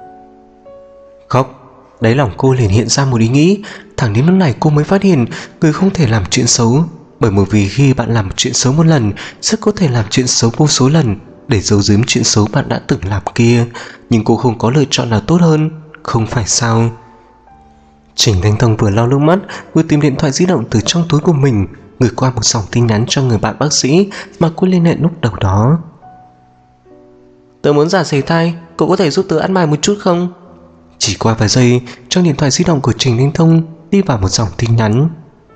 Khóc. Đáy lòng cô liền hiện ra một ý nghĩ. Thẳng đến lúc này cô mới phát hiện người không thể làm chuyện xấu, bởi một vì khi bạn làm chuyện xấu một lần, rất có thể làm chuyện xấu vô số lần để giấu giếm chuyện xấu bạn đã từng làm kia. Nhưng cô không có lựa chọn nào tốt hơn, không phải sao? Trình Thanh Thông vừa lau nước mắt, vừa tìm điện thoại di động từ trong túi của mình, gửi qua một dòng tin nhắn cho người bạn bác sĩ mà cô liên hệ lúc đầu đó. Tớ muốn giả sảy thai, cậu có thể giúp tớ ăn mài một chút không? Chỉ qua vài giây, trong điện thoại di động của Trình Thanh Thông đi vào một dòng tin nhắn.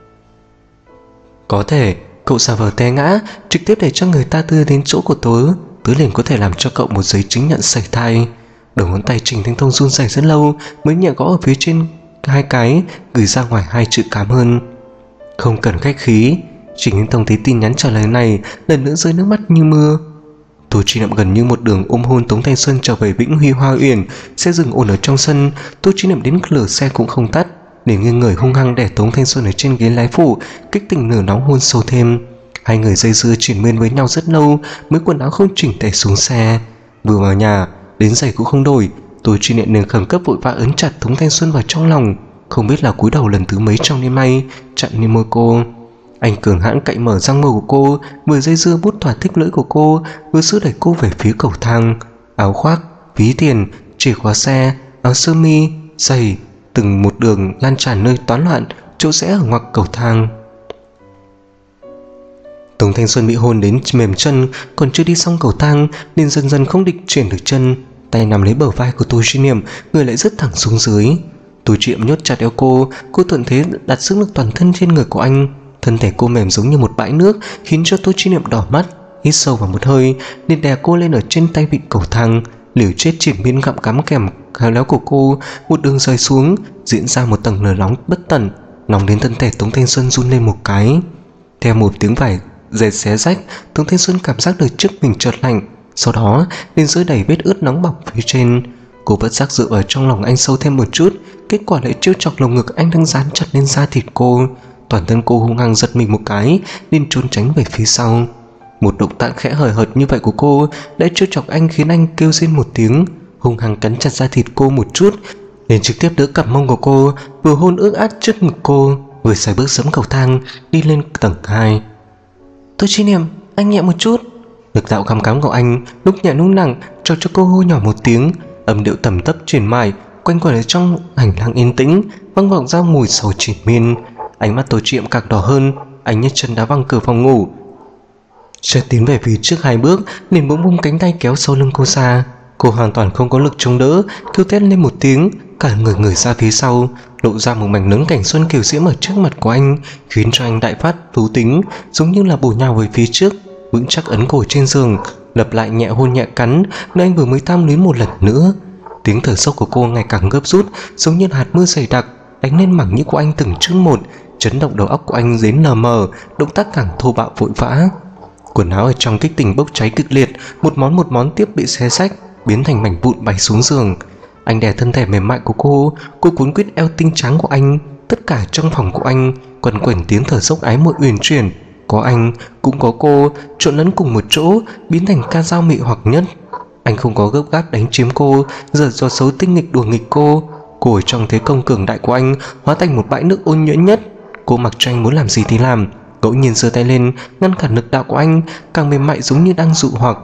Có thể, cậu giả vờ té ngã, trực tiếp để cho người ta đưa đến chỗ của tớ, tớ liền có thể làm cho cậu một giấy chứng nhận sảy thai. Đầu ngón tay Trình Thanh Thông run rẩy rất lâu mới nhẹ gõ ở phía trên hai cái, gửi ra ngoài hai chữ cảm ơn. Không cần khách khí. Trình Thanh Thông thấy tin nhắn trả lời này, lần nữa rơi nước mắt như mưa. Tô Chi Niệm gần như một đường ôm hôn Tống Thanh Xuân trở về Vĩnh Huy Hoa Uyển. Xe dừng ổn ở trong sân, Tô Chi Niệm đến lửa xe cũng không tắt, để nghiêng người hung hăng đè Tống Thanh Xuân ở trên ghế lái phụ, kích tình nửa nóng hôn sâu thêm. Hai người dây dưa triển miên với nhau rất lâu, mới quần áo không chỉnh tề xuống xe. Vừa vào nhà, đến giày cũng không đổi, Tô Chi Niệm liền khẩn cấp vội vã ấn chặt Tống Thanh Xuân vào trong lòng, không biết là cúi đầu lần thứ mấy trong đêm nay, chặn lên môi cô. Anh cường hãn cạy mở răng môi của cô, vừa dây dưa bút thỏa thích lưỡi của cô, vừa giữ đẩy cô về phía cầu thang. Áo khoác, ví tiền, chìa khóa xe, áo sơ mi, giày, từng một đường lan tràn nơi toán loạn, chỗ rẽ ở ngoặc cầu thang. Tống Thanh Xuân bị hôn đến mềm chân, còn chưa đi xong cầu thang nên dần dần không định chuyển được chân, tay nắm lấy bờ vai của Tô Chi Niệm, người lại rất thẳng xuống dưới. Tô Chi Niệm nhốt chặt eo cô, cô thuận thế đặt sức lực toàn thân trên người của anh. Thân thể cô mềm giống như một bãi nước, khiến cho Tô Chi Niệm đỏ mắt, hít sâu vào một hơi, liền đè cô lên ở trên tay vịn cầu thang, liều chết triển miên gặm cắm kèm khéo léo của cô, một đường rơi xuống, diễn ra một tầng lửa nóng bất tận, nóng đến thân thể Tống Thanh Xuân run lên một cái. Theo một tiếng vải dệt xé rách, Tống Thanh Xuân cảm giác được trước mình chợt lạnh, sau đó lên dưới đầy vết ướt nóng bỏng phía trên. Cô bất giác dựa vào trong lòng anh sâu thêm một chút, kết quả lại trêu chọc lồng ngực anh đang dán chặt lên da thịt cô. Toàn thân cô hung hăng giật mình một cái, nên trốn tránh về phía sau. Một động tác khẽ hời hợt như vậy của cô đã trêu chọc anh, khiến anh kêu rên một tiếng, hung hăng cắn chặt da thịt cô một chút, liền trực tiếp đỡ cặp mông của cô, vừa hôn ướt át trước ngực cô, vừa sải bước giẫm cầu thang đi lên tầng hai. Tô Chi Niệm, anh nhẹ một chút. Lực đạo cắm cắm của anh lúc nhẹ lúc nặng cho cho cô hô nhỏ một tiếng, âm điệu tầm tấp truyền mãi quanh quẩn ở trong hành lang yên tĩnh, vang vọng ra mùi sầu triển miên. Ánh mắt Tô Chi Niệm càng đỏ hơn, anh nhấc chân đá văng cửa phòng ngủ, chợt tiến về phía trước hai bước, liền bỗng bung cánh tay kéo sau lưng cô ra. Cô hoàn toàn không có lực chống đỡ, kêu thét lên một tiếng, cả người người ra phía sau, lộ ra một mảnh lớn cảnh xuân kiều diễm ở trước mặt của anh, khiến cho anh đại phát thú tính, giống như là bổ nhào về phía trước, vững chắc ấn cổ trên giường, lặp lại nhẹ hôn nhẹ cắn nơi anh vừa mới tham luyến một lần nữa. Tiếng thở sốc của cô ngày càng gấp rút, giống như hạt mưa dày đặc đánh lên mảng nhĩ của anh từng chút một, chấn động đầu óc của anh đến lờ mờ, động tác càng thô bạo vội vã. Quần áo ở trong kích tình bốc cháy kịch liệt, một món một món tiếp bị xé rách, biến thành mảnh vụn bay xuống giường. Anh đè thân thể mềm mại của cô, cô cuốn quýt eo tinh trắng của anh. Tất cả trong phòng của anh quần quẩn tiếng thở dốc ái muội uyển chuyển, có anh cũng có cô trộn lẫn cùng một chỗ, biến thành ca dao mị hoặc nhất. Anh không có gấp gáp đánh chiếm cô, giở trò xấu tinh nghịch đùa nghịch cô. Cô ở trong thế công cường đại của anh hóa thành một bãi nước ôn nhuyễn nhất. Cô mặc cho anh muốn làm gì thì làm, ngẫu nhiên giơ tay lên ngăn cản lực đạo của anh, càng mềm mại giống như đang dụ hoặc.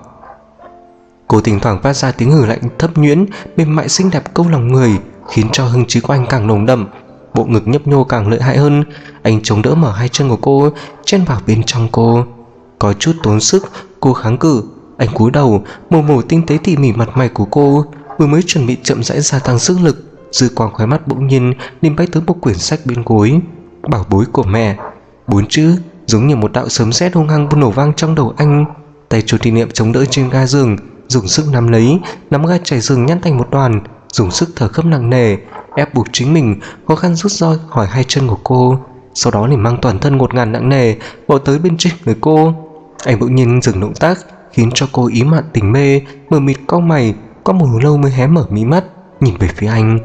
Cô thỉnh thoảng phát ra tiếng hừ lạnh thấp nhuyễn, mềm mại xinh đẹp câu lòng người, khiến cho hưng trí của anh càng nồng đậm. Bộ ngực nhấp nhô càng lợi hại hơn, anh chống đỡ mở hai chân của cô, chen vào bên trong cô. Có chút tốn sức, cô kháng cự. Anh cúi đầu mổ mổ tinh tế tỉ mỉ mặt mày của cô, vừa mới chuẩn bị chậm rãi gia tăng sức lực, dư quang khóe mắt bỗng nhiên liền bay tới một quyển sách bên gối. Bảo bối của mẹ, bốn chữ giống như một đạo sấm sét hung hăng nổ vang trong đầu anh. Tay Tô Chi Niệm chống đỡ trên ga giường, dùng sức nắm lấy, nắm ga trải giường nhăn thành một đoàn, dùng sức thở gấp nặng nề, ép buộc chính mình khó khăn rút roi khỏi hai chân của cô, sau đó liền mang toàn thân ngột ngạt nặng nề bỏ tới bên trên người cô. Anh bỗng nhiên dừng động tác, khiến cho cô ý mạn tình mê, mờ mịt cau mày, qua một hồi lâu mới hé mở mí mắt nhìn về phía anh.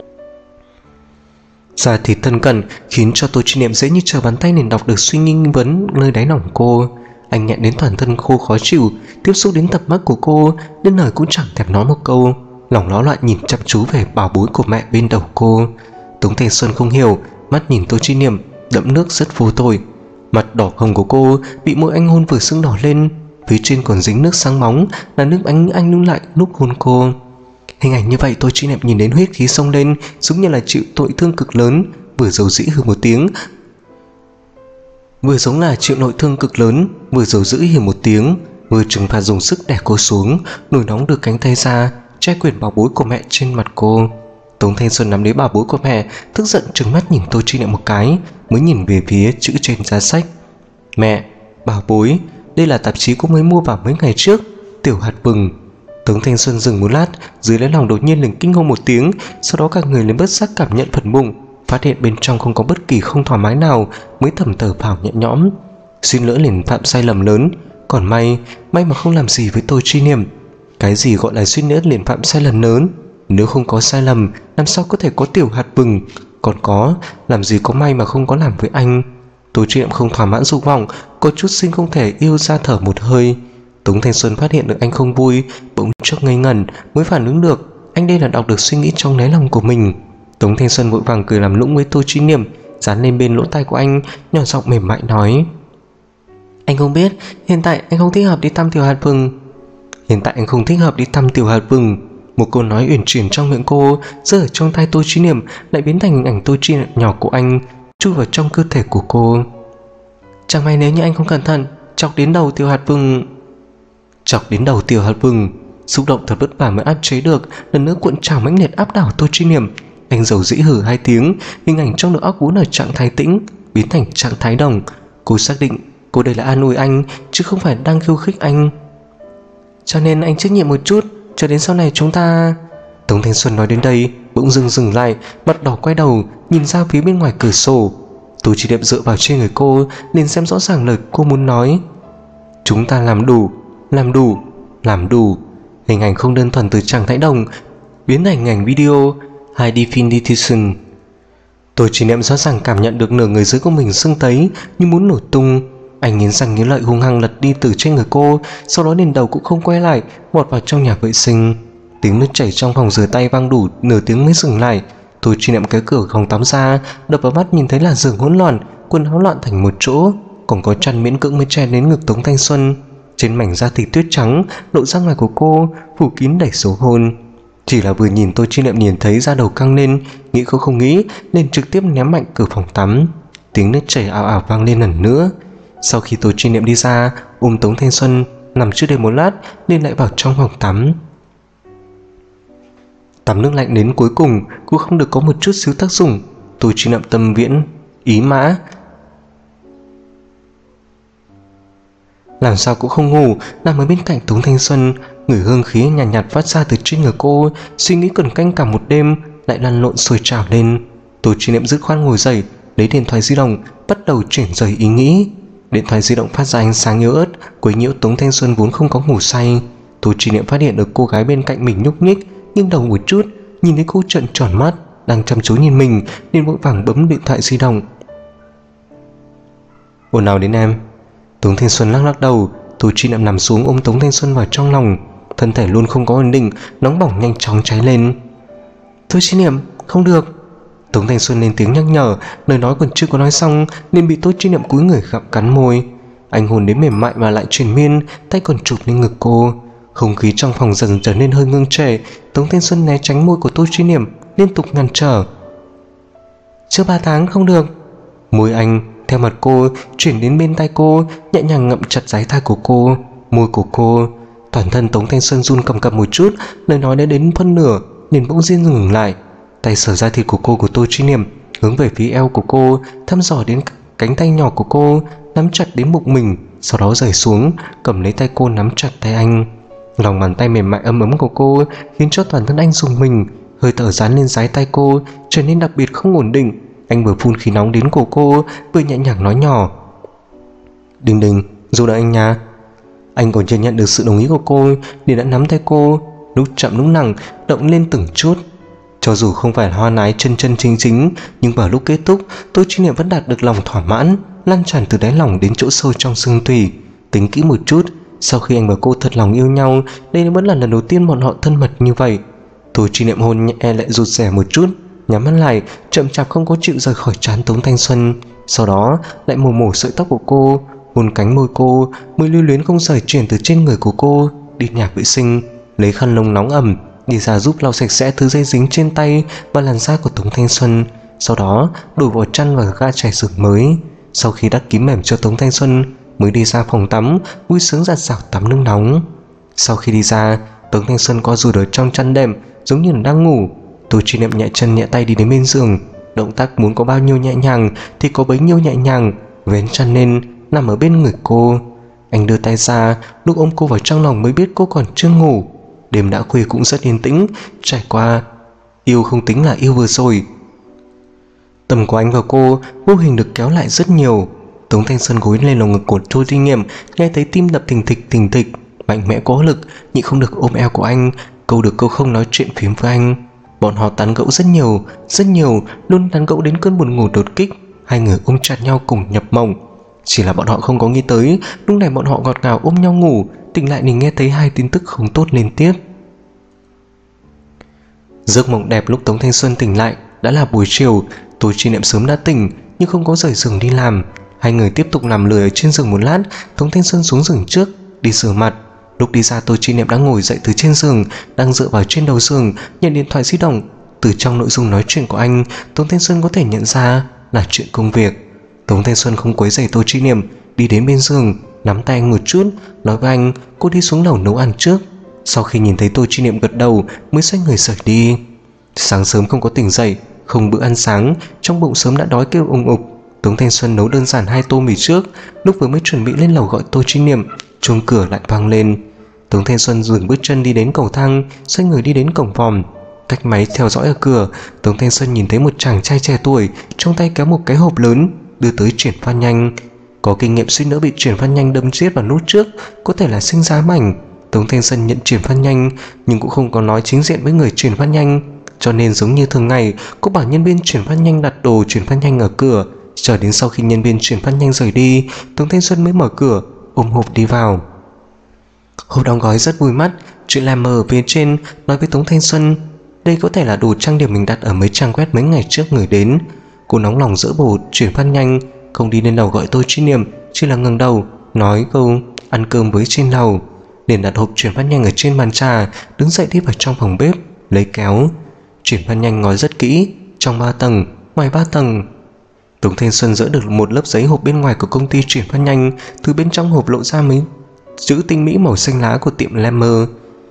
Da thịt thân cận khiến cho Tô Chi Niệm dễ như trở bàn tay liền đọc được suy nghĩ nghi vấn nơi đáy lòng cô. Anh nhẹ đến toàn thân khô khó chịu, tiếp xúc đến tập mắt của cô, đến lời cũng chẳng thèm nói một câu, lòng nó lại nhìn chăm chú về bảo bối của mẹ bên đầu cô. Tống Thanh Xuân không hiểu, mắt nhìn Tô Chi Niệm đẫm nước rất vô tội. Mặt đỏ hồng của cô bị môi anh hôn vừa sưng đỏ lên, phía trên còn dính nước sáng bóng là nước anh anh nâng lại lúc hôn cô. Hình ảnh như vậy Tô Chi Niệm nhìn đến huyết khí xông lên, giống như là chịu tội thương cực lớn, vừa dầu dĩ hừ một tiếng, vừa giống là chịu nội thương cực lớn, vừa dầu dĩ hừ một tiếng, vừa trừng phạt dùng sức đè cô xuống, nổi nóng đưa cánh tay ra che quyển bảo bối của mẹ trên mặt cô. Tống Thanh Xuân nắm lấy bảo bối của mẹ, tức giận trừng mắt nhìn Tô Chi Niệm một cái, mới nhìn về phía chữ trên giá sách. Mẹ, bảo bối, đây là tạp chí cô mới mua vào mấy ngày trước, tiểu hạt vừng. Tống Thanh Xuân dừng một lát, dưới đáy lòng đột nhiên liền kinh hô một tiếng, sau đó cả người liền bất giác cảm nhận phần bụng, phát hiện bên trong không có bất kỳ không thoải mái nào, mới thầm thở phào nhẹ nhõm. Xin lỗi liền phạm sai lầm lớn, Còn may, may mà không làm gì với Tô Chi Niệm. Cái gì gọi là suýt nữa liền phạm sai lầm lớn. Nếu không có sai lầm, làm sao có thể có Tiểu Hạt Vừng? Còn có, làm gì có may mà không có làm với anh. Tô Chi Niệm không thỏa mãn dục vọng, có chút sinh không thể yêu ra thở một hơi. Tống Thanh Xuân phát hiện được anh không vui, bỗng chốc ngây ngẩn, mới phản ứng được anh đây là đọc được suy nghĩ trong đáy lòng của mình. Tống Thanh Xuân vội vàng cười làm lũng với Tô Chi Niệm, dán lên bên lỗ tai của anh, nhỏ giọng mềm mại nói: Anh không biết, hiện tại anh không thích hợp đi thăm Tiểu Hạt Vừng. Hiện tại anh không thích hợp đi thăm Tiểu Hạt Vừng. Một câu nói uyển chuyển trong miệng cô rơi ở trong tai Tô Chi Niệm, lại biến thành hình ảnh Tô Chi Niệm nhỏ của anh chui vào trong cơ thể của cô. Chẳng may nếu như anh không cẩn thận chọc đến đầu Tiểu Hạt Vừng. Chọc đến đầu Tiểu Hạt Vừng. Xúc động thật vất vả mới áp chế được, lần nữa cuộn trào mãnh liệt áp đảo Tô Chi Niệm. Anh dầu dĩ hử hai tiếng, hình ảnh trong đầu óc vốn ở trạng thái tĩnh biến thành trạng thái đồng. Cô xác định cô đây là an ủi anh chứ không phải đang khiêu khích anh. Cho nên anh trách nhiệm một chút, cho đến sau này chúng ta... Tống Thanh Xuân nói đến đây bỗng dưng dừng lại, mặt đỏ quay đầu nhìn ra phía bên ngoài cửa sổ. Tô Chi Niệm dựa vào trên người cô nên xem rõ ràng lời cô muốn nói. Chúng ta làm đủ, làm đủ, làm đủ. Hình ảnh không đơn thuần từ trạng thái đồng biến thành hình ảnh video High Definition. Tô Chi Niệm rõ ràng cảm nhận được nửa người dưới của mình sưng tấy như muốn nổ tung. Anh nghiến răng nghiến lợi hung hăng lật đi từ trên người cô, sau đó liền đầu cũng không quay lại vọt vào trong nhà vệ sinh. Tiếng nước chảy trong phòng rửa tay vang đủ nửa tiếng mới dừng lại. Tô Chi Niệm cái cửa phòng tắm ra, đập vào mắt nhìn thấy là giường hỗn loạn, quần áo loạn thành một chỗ, còn có chăn miễn cưỡng mới che đến ngực Tống Thanh Xuân. Trên mảnh da thịt tuyết trắng, lộ ra ngoài của cô phủ kín đầy dấu hôn. Chỉ là vừa nhìn Tô Chi Niệm nhìn thấy da đầu căng lên, nghĩ cô không nghĩ nên trực tiếp ném mạnh cửa phòng tắm. Tiếng nước chảy ào ào vang lên lần nữa. Sau khi Tô Chi Niệm đi ra, ôm Tống Thanh Xuân nằm chưa đầy một lát nên lại vào trong phòng tắm. Tắm nước lạnh đến cuối cùng cũng không được có một chút xíu tác dụng. Tô Chi Niệm tâm viễn ý mã, làm sao cũng không ngủ, nằm ở bên cạnh Tống Thanh Xuân, ngửi hương khí nhàn nhạt, nhạt phát ra từ trên người cô. Suy nghĩ quẩn canh cả một đêm lại lăn lộn sôi trào lên. Tô Chi Niệm dứt khoát ngồi dậy, lấy điện thoại di động bắt đầu chuyển rời ý nghĩ. Điện thoại di động phát ra ánh sáng yếu ớt quấy nhiễu Tống Thanh Xuân vốn không có ngủ say. Tô Chi Niệm phát hiện được cô gái bên cạnh mình nhúc nhích, nghiêng đầu một chút, nhìn thấy cô trợn tròn mắt đang chăm chú nhìn mình nên vội vàng bấm điện thoại di động. Ồn nào đến em? Tống Thanh Xuân lắc lắc đầu. Tô Chi Niệm nằm xuống ôm Tống Thanh Xuân vào trong lòng, thân thể luôn không có ổn định, nóng bỏng nhanh chóng cháy lên. Tô Chi Niệm, không được. Tống Thanh Xuân lên tiếng nhắc nhở, lời nói còn chưa có nói xong nên bị Tô Chi Niệm cúi người gặm cắn môi. Anh hôn đến mềm mại mà lại triền miên, tay còn chụp lên ngực cô. Không khí trong phòng dần trở nên hơi ngưng trệ. Tống Thanh Xuân né tránh môi của Tô Chi Niệm, liên tục ngăn trở. Chưa ba tháng không được. Môi anh theo mặt cô chuyển đến bên tay cô, nhẹ nhàng ngậm chặt dái tai của cô, môi của cô. Toàn thân Tống Thanh Xuân run cầm cập một chút, lời nói đã đến phân nửa nên bỗng nhiên ngừng lại. Tay sờ ra thịt của cô của Tô Chi Niệm hướng về phía eo của cô, thăm dò đến cánh tay nhỏ của cô, nắm chặt đến bụng mình, sau đó rời xuống cầm lấy tay cô nắm chặt tay anh. Lòng bàn tay mềm mại ấm ấm của cô khiến cho toàn thân anh rùng mình, hơi thở dán lên dái tay cô trở nên đặc biệt không ổn định. Anh vừa phun khí nóng đến cổ cô, vừa nhẹ nhàng nói nhỏ: Đình Đình, dù đợi anh nha. Anh còn chưa nhận được sự đồng ý của cô nên đã nắm tay cô, lúc chậm lúc nặng động lên từng chút. Cho dù không phải là hoa nái chân chân chính chính, nhưng vào lúc kết thúc, Tô Chi Niệm vẫn đạt được lòng thỏa mãn, lan tràn từ đáy lòng đến chỗ sâu trong xương tủy. Tính kỹ một chút, sau khi anh và cô thật lòng yêu nhau, đây vẫn là lần đầu tiên bọn họ thân mật như vậy. Tô Chi Niệm hôn nhẹ lại rụt rè một chút, nhắm mắt lại, chậm chạp không có chịu rời khỏi trán Tống Thanh Xuân. Sau đó lại mổ mổ sợi tóc của cô, hôn cánh môi cô, môi lưu luyến không rời chuyển từ trên người của cô đi nhà vệ sinh, lấy khăn lông nóng ẩm đi ra giúp lau sạch sẽ thứ dây dính trên tay và làn da của Tống Thanh Xuân. Sau đó đổi vào chăn và ga trải giường mới. Sau khi đắp kín mềm cho Tống Thanh Xuân mới đi ra phòng tắm, vui sướng giặt giảo tắm nước nóng. Sau khi đi ra, Tống Thanh Xuân co rụt ở trong chăn đệm giống như là đang ngủ. Tô Chi Niệm nhẹ chân nhẹ tay đi đến bên giường, động tác muốn có bao nhiêu nhẹ nhàng thì có bấy nhiêu nhẹ nhàng, vén chăn lên nằm ở bên người cô. Anh đưa tay ra, lúc ôm cô vào trong lòng mới biết cô còn chưa ngủ. Đêm đã khuya cũng rất yên tĩnh, trải qua yêu không tính là yêu vừa rồi. Tầm của anh và cô vô hình được kéo lại rất nhiều. Tống Thanh Xuân gối lên lồng ngực của Tô Chi Niệm, nghe thấy tim đập thình thịch thình thịch, mạnh mẽ có lực, nhịn không được ôm eo của anh, câu được câu không nói chuyện phím với anh. Bọn họ tán gẫu rất nhiều, rất nhiều, luôn tán gẫu đến cơn buồn ngủ đột kích. Hai người ôm chặt nhau cùng nhập mộng. Chỉ là bọn họ không có nghĩ tới, lúc này bọn họ ngọt ngào ôm nhau ngủ, tỉnh lại thì nghe thấy hai tin tức không tốt liên tiếp. Giấc mộng đẹp lúc Tống Thanh Xuân tỉnh lại đã là buổi chiều. Tô Chi Niệm sớm đã tỉnh nhưng không có rời giường đi làm. Hai người tiếp tục nằm lười ở trên giường một lát. Tống Thanh Xuân xuống giường trước đi rửa mặt. Lúc đi ra, Tô Chi Niệm đã ngồi dậy từ trên giường, đang dựa vào trên đầu giường nhận điện thoại di động. Từ trong nội dung nói chuyện của anh, Tống Thanh Xuân có thể nhận ra là chuyện công việc. Tống Thanh Xuân không quấy rầy Tô Chi Niệm, đi đến bên giường, nắm tay anh một chút, nói với anh cô đi xuống lầu nấu ăn trước. Sau khi nhìn thấy Tô Chi Niệm gật đầu mới xoay người rời đi. Sáng sớm không có tỉnh dậy, không bữa ăn sáng, trong bụng sớm đã đói kêu ùng ục. Tống Thanh Xuân nấu đơn giản hai tô mì trước. Lúc vừa mới chuẩn bị lên lầu gọi Tô Chi Niệm, chuông cửa lại vang lên. Tống Thanh Xuân dừng bước chân đi đến cầu thang, xoay người đi đến cổng vòm. Cách máy theo dõi ở cửa, Tống Thanh Xuân nhìn thấy một chàng trai trẻ tuổi trong tay kéo một cái hộp lớn đưa tới chuyển phát nhanh. Có kinh nghiệm suýt nữa bị chuyển phát nhanh đâm chết vào nút trước, có thể là sinh giá mảnh. Tống Thanh Xuân nhận chuyển phát nhanh nhưng cũng không có nói chính diện với người chuyển phát nhanh, cho nên giống như thường ngày, cô bảo nhân viên chuyển phát nhanh đặt đồ chuyển phát nhanh ở cửa. Chờ đến sau khi nhân viên chuyển phát nhanh rời đi, Tống Thanh Xuân mới mở cửa, ôm hộp đi vào. Hộp đóng gói rất vui mắt, chữ làm mờ ở phía trên nói với Tống Thanh Xuân đây có thể là đồ trang điểm mình đặt ở mấy trang web mấy ngày trước người đến. Cô nóng lòng dỡ bổ chuyển phát nhanh, không đi lên lầu gọi Tô Chi Niệm, chỉ là ngẩng đầu nói câu ăn cơm với trên lầu, liền đặt hộp chuyển phát nhanh ở trên bàn trà, đứng dậy đi vào trong phòng bếp lấy kéo. Chuyển phát nhanh gói rất kỹ, trong ba tầng, ngoài ba tầng. Tống Thanh Xuân dỡ được một lớp giấy hộp bên ngoài của công ty chuyển phát nhanh, từ bên trong hộp lộ ra mấy chữ tinh mỹ màu xanh lá của tiệm Lemmer.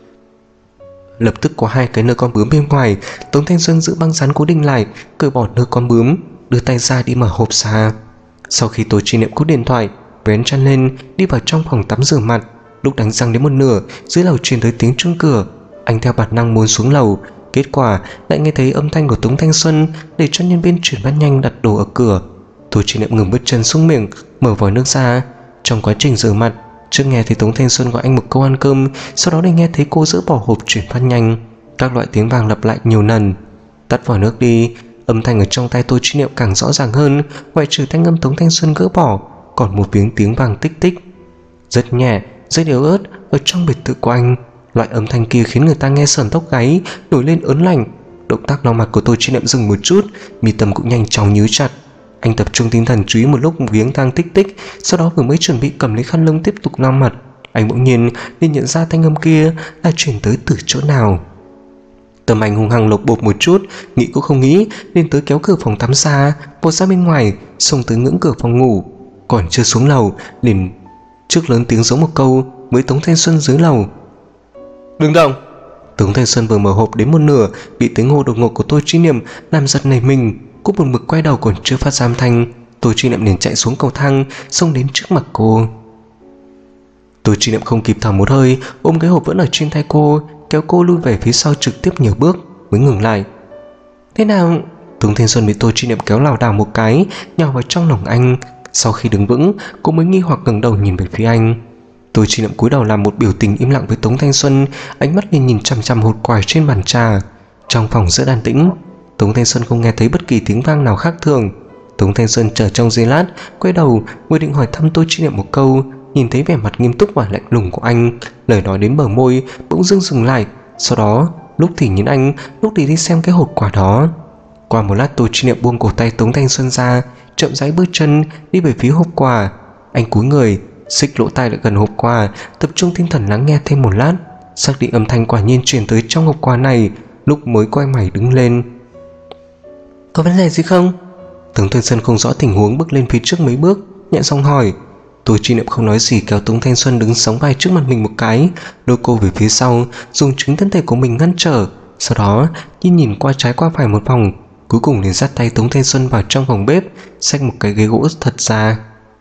Lập tức có hai cái nơ con bướm bên ngoài. Tống Thanh Xuân giữ băng dán cố định lại, cởi bỏ nơ con bướm, đưa tay ra đi mở hộp ra. Sau khi Tô Chi Niệm cúp điện thoại, vén chăn lên đi vào trong phòng tắm rửa mặt. Lúc đánh răng đến một nửa, dưới lầu truyền tới tiếng chuông cửa. Anh theo bản năng muốn xuống lầu, kết quả lại nghe thấy âm thanh của Tống Thanh Xuân để cho nhân viên chuyển phát nhanh đặt đồ ở cửa. Tô Chi Niệm ngừng bước chân xuống miệng, mở vòi nước ra. Trong quá trình rửa mặt, trước nghe thấy Tống Thanh Xuân gọi anh một câu ăn cơm, sau đó lại nghe thấy cô dỡ bỏ hộp chuyển phát nhanh. Các loại tiếng vàng lặp lại nhiều lần. Tắt vòi nước đi, âm thanh ở trong tay Tô Chi Niệm càng rõ ràng hơn. Ngoại trừ thanh âm Tống Thanh Xuân gỡ bỏ, còn một tiếng tiếng vàng tích tích, rất nhẹ, rất yếu ớt ở trong biệt thự của anh. Loại âm thanh kia khiến người ta nghe sởn tóc gáy, nổi lên ớn lạnh. Động tác lau mặt của Tô Chi Niệm dừng một chút, mi tâm cũng nhanh chóng nhíu chặt. Anh tập trung tinh thần chú ý một lúc viếng thang tích tích, sau đó vừa mới chuẩn bị cầm lấy khăn lông tiếp tục lau mặt, anh bỗng nhiên liền nhận ra thanh âm kia là chuyển tới từ chỗ nào. Tâm anh hung hăng lộc bộp một chút, nghĩ cũng không nghĩ, lên tới kéo cửa phòng tắm ra, vọt ra bên ngoài, xông tới ngưỡng cửa phòng ngủ. Còn chưa xuống lầu, liền trước lớn tiếng giống một câu với Tống Thanh Xuân dưới lầu: đừng động. Tống Thanh Xuân vừa mở hộp đến một nửa, bị tiếng hô đột ngột của Tô Chi Niệm làm giật nảy mình. Cô buồn bực quay đầu, còn chưa phát ra âm thanh, Tô Chi Niệm liền chạy xuống cầu thang, xông đến trước mặt cô. Tô Chi Niệm không kịp thở một hơi, ôm cái hộp vẫn ở trên tay cô, kéo cô lui về phía sau trực tiếp nhiều bước mới ngừng lại. Thế nào? Tống Thanh Xuân bị Tô Chi Niệm kéo lảo đảo một cái, nhào vào trong lòng anh. Sau khi đứng vững, cô mới nghi hoặc ngẩng đầu nhìn về phía anh. Tô Chi Niệm cúi đầu làm một biểu tình im lặng với Tống Thanh Xuân, ánh mắt liền nhìn chằm chằm hột quài trên bàn trà. Trong phòng rất an tĩnh, Tống Thanh Xuân không nghe thấy bất kỳ tiếng vang nào khác thường. Tống Thanh Xuân chờ trong giây lát, quay đầu vừa định hỏi thăm Tô Chi Niệm một câu, nhìn thấy vẻ mặt nghiêm túc và lạnh lùng của anh, lời nói đến bờ môi bỗng dưng dừng lại. Sau đó lúc thì nhìn anh, lúc thì đi xem cái hột quả đó. Qua một lát, Tô Chi Niệm buông cổ tay Tống Thanh Xuân ra, chậm rãi bước chân đi về phía hộp quà. Anh cúi người, xích lỗ tai lại gần hộp quà, tập trung tinh thần lắng nghe thêm một lát, xác định âm thanh quả nhiên truyền tới trong hộp quà này, lúc mới quay mày đứng lên. Có vấn đề gì không? Tống Thanh Xuân không rõ tình huống, bước lên phía trước mấy bước, nhẹ giọng hỏi. Tô Chi Niệm không nói gì, kéo Tống Thanh Xuân đứng sóng vai trước mặt mình một cái, lôi cô về phía sau, dùng chính thân thể của mình ngăn trở. Sau đó nhìn nhìn qua trái qua phải một vòng, cuối cùng liền dắt tay Tống Thanh Xuân vào trong phòng bếp, xách một cái ghế gỗ thật ra.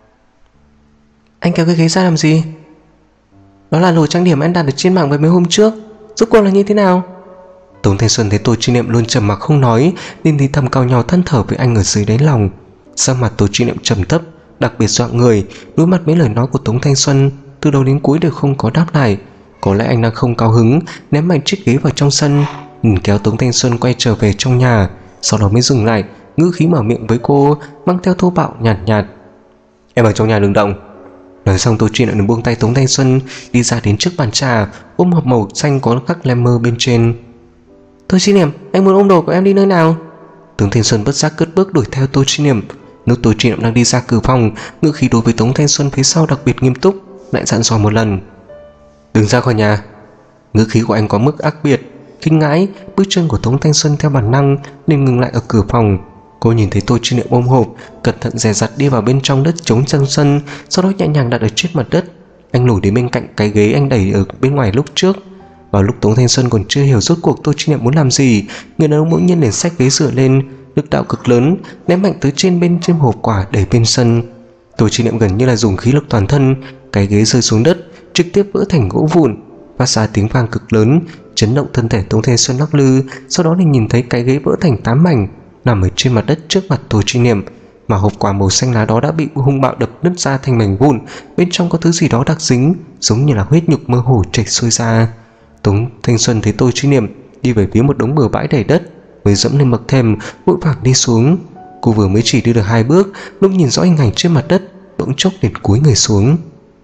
Anh kéo cái ghế ra làm gì? Đó là đồ trang điểm anh đặt được trên mạng với mấy hôm trước, rốt cuộc là như thế nào? Tống Thanh Xuân thấy Tô Chi Niệm luôn trầm mặc không nói, nên thì thầm cau nhau than thở với anh ở dưới đáy lòng. Sắc mặt Tô Chi Niệm trầm thấp, đặc biệt dọa người. Đối mặt với lời nói của Tống Thanh Xuân, từ đầu đến cuối đều không có đáp lại. Có lẽ anh đang không cao hứng, ném mạnh chiếc ghế vào trong sân, nhìn kéo Tống Thanh Xuân quay trở về trong nhà. Sau đó mới dừng lại, ngữ khí mở miệng với cô mang theo thô bạo nhạt nhạt: "Em ở trong nhà đừng động." Nói xong Tô Chi lại buông tay Tống Thanh Xuân, đi ra đến trước bàn trà, ôm hộp màu xanh có khắc lemmer bên trên. "Tô Chi Niệm, anh muốn ôm đồ của em đi nơi nào?" Tống Thanh Xuân bất giác cất bước đuổi theo Tô Chi Niệm. Lúc Tô Chi Niệm đang đi ra cửa phòng, ngữ khí đối với Tống Thanh Xuân phía sau đặc biệt nghiêm túc, lại dặn dò một lần: "Đừng ra khỏi nhà." Ngữ khí của anh có mức ác biệt. Kinh ngãi, bước chân của Tống Thanh Xuân theo bản năng nên ngừng lại ở cửa phòng. Cô nhìn thấy Tô Chi Niệm ôm hộp, cẩn thận dè dặt đi vào bên trong đất trống chân sân, sau đó nhẹ nhàng đặt ở trên mặt đất. Anh lùi đến bên cạnh cái ghế anh đẩy ở bên ngoài lúc trước. Vào lúc Tống Thanh Xuân còn chưa hiểu rốt cuộc Tô Chi Niệm muốn làm gì, người đàn ông bỗng nhiên liền xách ghế dựa lên, lực đạo cực lớn ném mạnh tới trên bên trên hộp quà để bên sân. Tô Chi Niệm gần như là dùng khí lực toàn thân, cái ghế rơi xuống đất, trực tiếp vỡ thành gỗ vụn, phát ra tiếng vang cực lớn, chấn động thân thể Tống Thanh Xuân lắc lư. Sau đó liền nhìn thấy cái ghế vỡ thành tám mảnh, nằm ở trên mặt đất trước mặt Tô Chi Niệm, mà hộp quà màu xanh lá đó đã bị hung bạo đập nứt ra thành mảnh vụn, bên trong có thứ gì đó đặc dính, giống như là huyết nhục mơ hồ chảy xuôi ra. Tống Thanh Xuân thấy Tô Chi Niệm đi về phía một đống bừa bãi đầy đất, mới dẫm lên bậc thềm, vội vàng đi xuống. Cô vừa mới chỉ đi được hai bước, lúc nhìn rõ hình ảnh trên mặt đất, bỗng chốc liền cúi người xuống.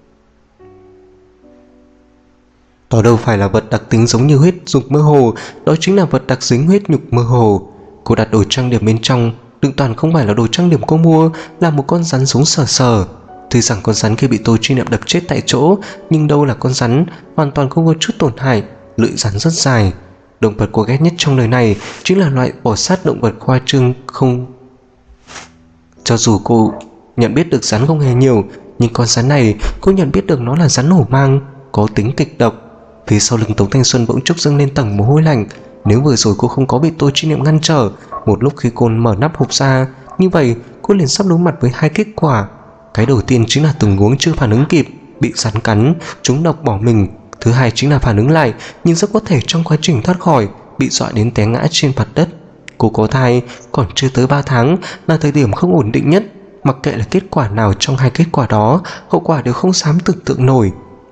Đó đâu phải là vật đặc tính giống như huyết nhục mơ hồ, đó chính là vật đặc dính huyết nhục mơ hồ. Cô đặt đồ trang điểm bên trong, đựng toàn không phải là đồ trang điểm cô mua, là một con rắn sống sờ sờ. Tuy rằng con rắn kia bị Tô Chi Niệm đập chết tại chỗ, nhưng đâu là con rắn, hoàn toàn không có chút tổn hại, lưỡi rắn rất dài. Động vật cô ghét nhất trong đời này chính là loại bỏ sát động vật khoa trương không. Cho dù cô nhận biết được rắn không hề nhiều, nhưng con rắn này cô nhận biết được nó là rắn hổ mang, có tính kịch độc. Phía sau lưng Tống Thanh Xuân bỗng chốc dâng lên tầng mồ hôi lạnh. Nếu vừa rồi cô không có bị Tô Chi Niệm ngăn trở, một lúc khi cô mở nắp hộp ra, như vậy cô liền sắp đối mặt với hai kết quả. Cái đầu tiên chính là từng uống chưa phản ứng kịp, bị rắn cắn, trúng độc bỏ mình. Thứ hai chính là phản ứng lại, nhưng rất có thể trong quá trình thoát khỏi bị dọa đến té ngã trên mặt đất. Cô có thai, còn chưa tới ba tháng, là thời điểm không ổn định nhất. Mặc kệ là kết quả nào trong hai kết quả đó, hậu quả đều không dám tưởng tượng nổi.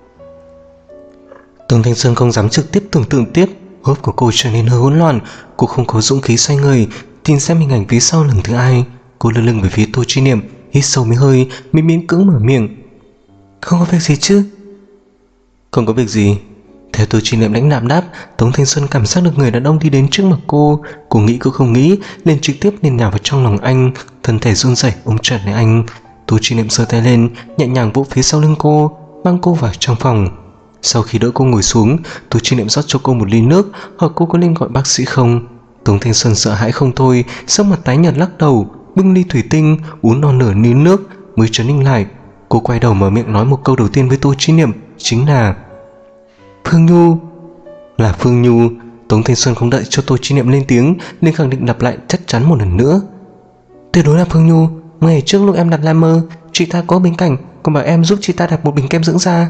Tống Thanh Xuân không dám trực tiếp tưởng tượng tiếp, hốp của cô trở nên hơi hỗn loạn. Cô không có dũng khí xoay người tìm xem hình ảnh phía sau lần thứ hai. Cô lơ lửng về phía Tô Chi Niệm, hít sâu mấy hơi mới miễn cưỡng mở miệng: "Không có việc gì chứ?" "Không có việc gì." Theo Tô Chi Niệm lãnh đạm đáp, Tống Thanh Xuân cảm giác được người đàn ông đi đến trước mặt cô. Cô nghĩ cô không nghĩ, liền trực tiếp liền nhào vào trong lòng anh, thân thể run rẩy ôm chặt lấy anh. Tô Chi Niệm giơ tay lên, nhẹ nhàng vỗ phía sau lưng cô, mang cô vào trong phòng. Sau khi đỡ cô ngồi xuống, Tô Chi Niệm rót cho cô một ly nước, hỏi cô có nên gọi bác sĩ không. Tống Thanh Xuân sợ hãi không thôi, sắc mặt tái nhợt lắc đầu, bưng ly thủy tinh uống non nửa ly nước mới trấn ninh lại. Cô quay đầu mở miệng nói một câu đầu tiên với Tô Chi Niệm, chính là: "Phương Nhu." Là Phương Nhu. Tống Thanh Xuân không đợi cho Tô Chi Niệm lên tiếng nên khẳng định lặp lại chắc chắn một lần nữa: "Tuyệt đối là Phương Nhu. Ngày trước lúc em đặt Lammer, chị ta có bên cạnh còn bảo em giúp chị ta đặt một bình kem dưỡng da.